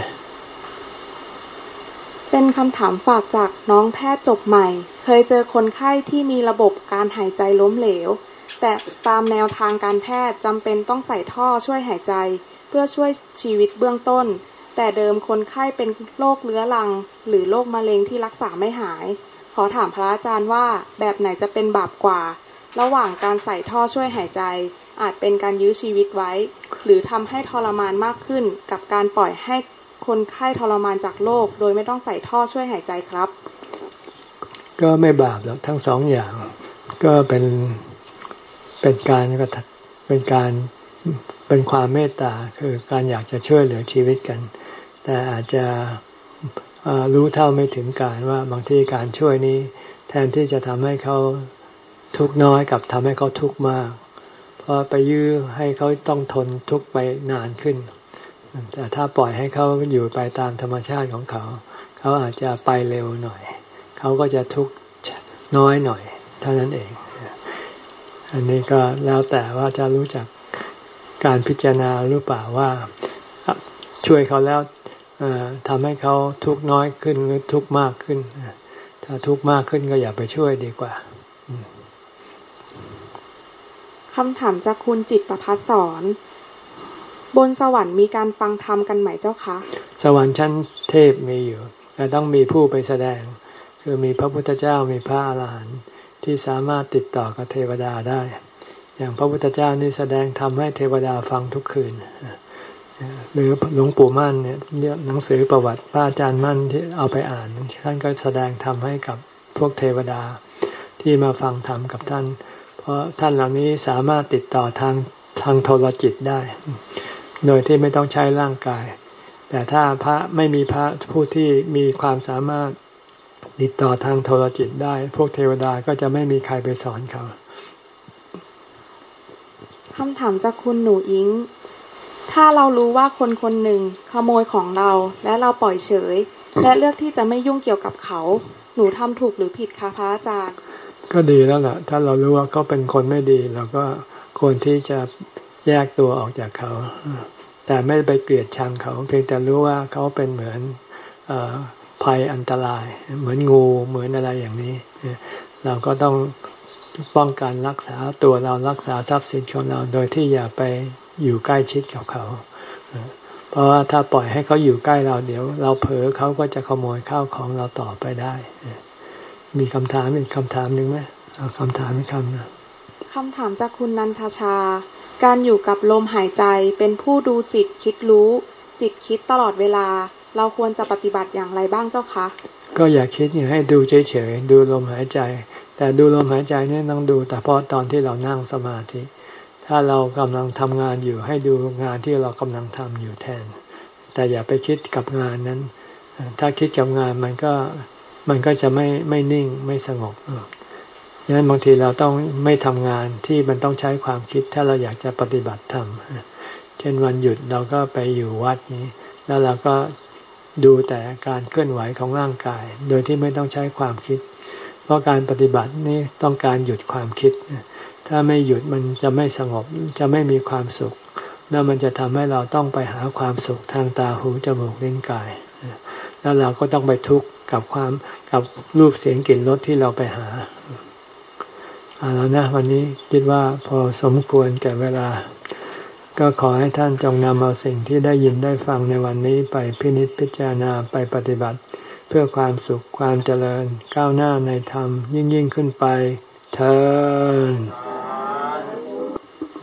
เป็นคำถามฝากจากน้องแพทย์จบใหม่เคยเจอคนไข้ที่มีระบบการหายใจล้มเหลวแต่ตามแนวทางการแพทย์จำเป็นต้องใส่ท่อช่วยหายใจเพื่อช่วยชีวิตเบื้องต้นแต่เดิมคนไข้เป็นโรคเรื้อรังหรือโรคมะเร็งที่รักษาไม่หายขอถามพระอาจารย์ว่าแบบไหนจะเป็นบาปกว่าระหว่างการใส่ท่อช่วยหายใจอาจเป็นการยื้อชีวิตไว้หรือทำให้ทรมานมากขึ้นกับการปล่อยให้คนไข้ทรมานจากโรคโดยไม่ต้องใส่ท่อช่วยหายใจครับก็ไม่บาปหรอกทั้งสองอย่างก็เป็นเป็นการก็เป็นการเป็นความเมตตาคือการอยากจะช่วยเหลือชีวิตกันแต่อาจจะรู้เท่าไม่ถึงการว่าบางทีการช่วยนี้แทนที่จะทำให้เขาทุกข์น้อยกับทำให้เขาทุกข์มากเพราะไปยื้อให้เขาต้องทนทุกข์ไปนานขึ้นแต่ถ้าปล่อยให้เขาอยู่ไปตามธรรมชาติของเขาเขาอาจจะไปเร็วหน่อยเขาก็จะทุกข์น้อยหน่อยเท่านั้นเองอันนี้ก็แล้วแต่ว่าจะรู้จักการพิจารณาหรือเปล่าว่าช่วยเขาแล้วทำให้เขาทุกข์น้อยขึ้นหรือทุกข์มากขึ้นถ้าทุกข์มากขึ้นก็อย่าไปช่วยดีกว่าคำถามจากคุณจิตประภัสสรบนสวรรค์มีการฟังธรรมกันไหมเจ้าคะสวรรค์ชั้นเทพมีอยู่แต่ต้องมีผู้ไปแสดงคือมีพระพุทธเจ้ามีพระอรหันต์ที่สามารถติดต่อกับเทวดาได้อย่างพระพุทธเจ้านี่แสดงธรรมให้เทวดาฟังทุกคืนหรือหลวงปู่มั่นเนี่ยหนังสือประวัติพระอาจารย์มั่นที่เอาไปอ่านท่านก็แสดงธรรมให้กับพวกเทวดาที่มาฟังธรรมกับท่านเพราะท่านเหล่านี้สามารถติดต่อทางทางโทรจิตได้โดยที่ไม่ต้องใช้ร่างกายแต่ถ้าพระไม่มีพระผู้ที่มีความสามารถติดต่อทางโทรจิตได้พวกเทวดาก็จะไม่มีใครไปสอนเขาคำถามจากคุณหนูอิงถ้าเรารู้ว่าคนคนหนึ่งขโมยของเราและเราปล่อยเฉยและเลือกที่จะไม่ยุ่งเกี่ยวกับเขาหนูทำถูกหรือผิดคะพระอาจารย์ก็ดีแล้วล่ะถ้าเรารู้ว่าเขาเป็นคนไม่ดีเราก็ควรที่จะแยกตัวออกจากเขาแต่ไม่ไปเกลียดชังเขาเพียงแต่รู้ว่าเขาเป็นเหมือนเอ่อภัยอันตรายเหมือนงูเหมือนอะไรอย่างนี้เราก็ต้องป้องกันรักษาตัวเรารักษาทรัพย์สินของเราโดยที่อย่าไปอยู่ใกล้ชิดกับเขาเพราะว่าถ้าปล่อยให้เขาอยู่ใกล้เราเดี๋ยวเราเผลอเขาก็จะขโมยข้าวของเราต่อไปได้มีคำถามอีกคำถามหนึ่งไหมเอาคำถามอีกคำนะคำถามจากคุณนันทชาการอยู่กับลมหายใจเป็นผู้ดูจิตคิดรู้จิตคิดตลอดเวลาเราควรจะปฏิบัติอย่างไรบ้างเจ้าคะก็อย่าคิดอย่าให้ดูเฉยๆดูลมหายใจแต่ดูลมหายใจนี่ต้องดูแต่เพราะตอนที่เรานั่งสมาธิถ้าเรากำลังทำงานอยู่ให้ดูงานที่เรากำลังทำอยู่แทนแต่อย่าไปคิดกับงานนั้นถ้าคิดกับงานมันก็มันก็จะไม่ไม่นิ่งไม่สงบดังนั้นบางทีเราต้องไม่ทำงานที่มันต้องใช้ความคิดถ้าเราอยากจะปฏิบัติธรรมเช่นวันหยุดเราก็ไปอยู่วัดนี้แล้วเราก็ดูแต่การเคลื่อนไหวของร่างกายโดยที่ไม่ต้องใช้ความคิดเพราะการปฏิบัตินี้ต้องการหยุดความคิดถ้าไม่หยุดมันจะไม่สงบจะไม่มีความสุขแล้วมันจะทำให้เราต้องไปหาความสุขทางตาหูจมูกลิ้นกายแล้วเราก็ต้องไปทุกข์กับความกับรูปเสียงกลิ่นรสที่เราไปหาเอาแล้วนะวันนี้คิดว่าพอสมควรแก่เวลาก็ขอให้ท่านจงนำเอาสิ่งที่ได้ยินได้ฟังในวันนี้ไปพินิจพิจารณาไปปฏิบัติเพื่อความสุขความเจริญก้าวหน้าในธรรมยิ่งยิ่งขึ้นไปเทอญ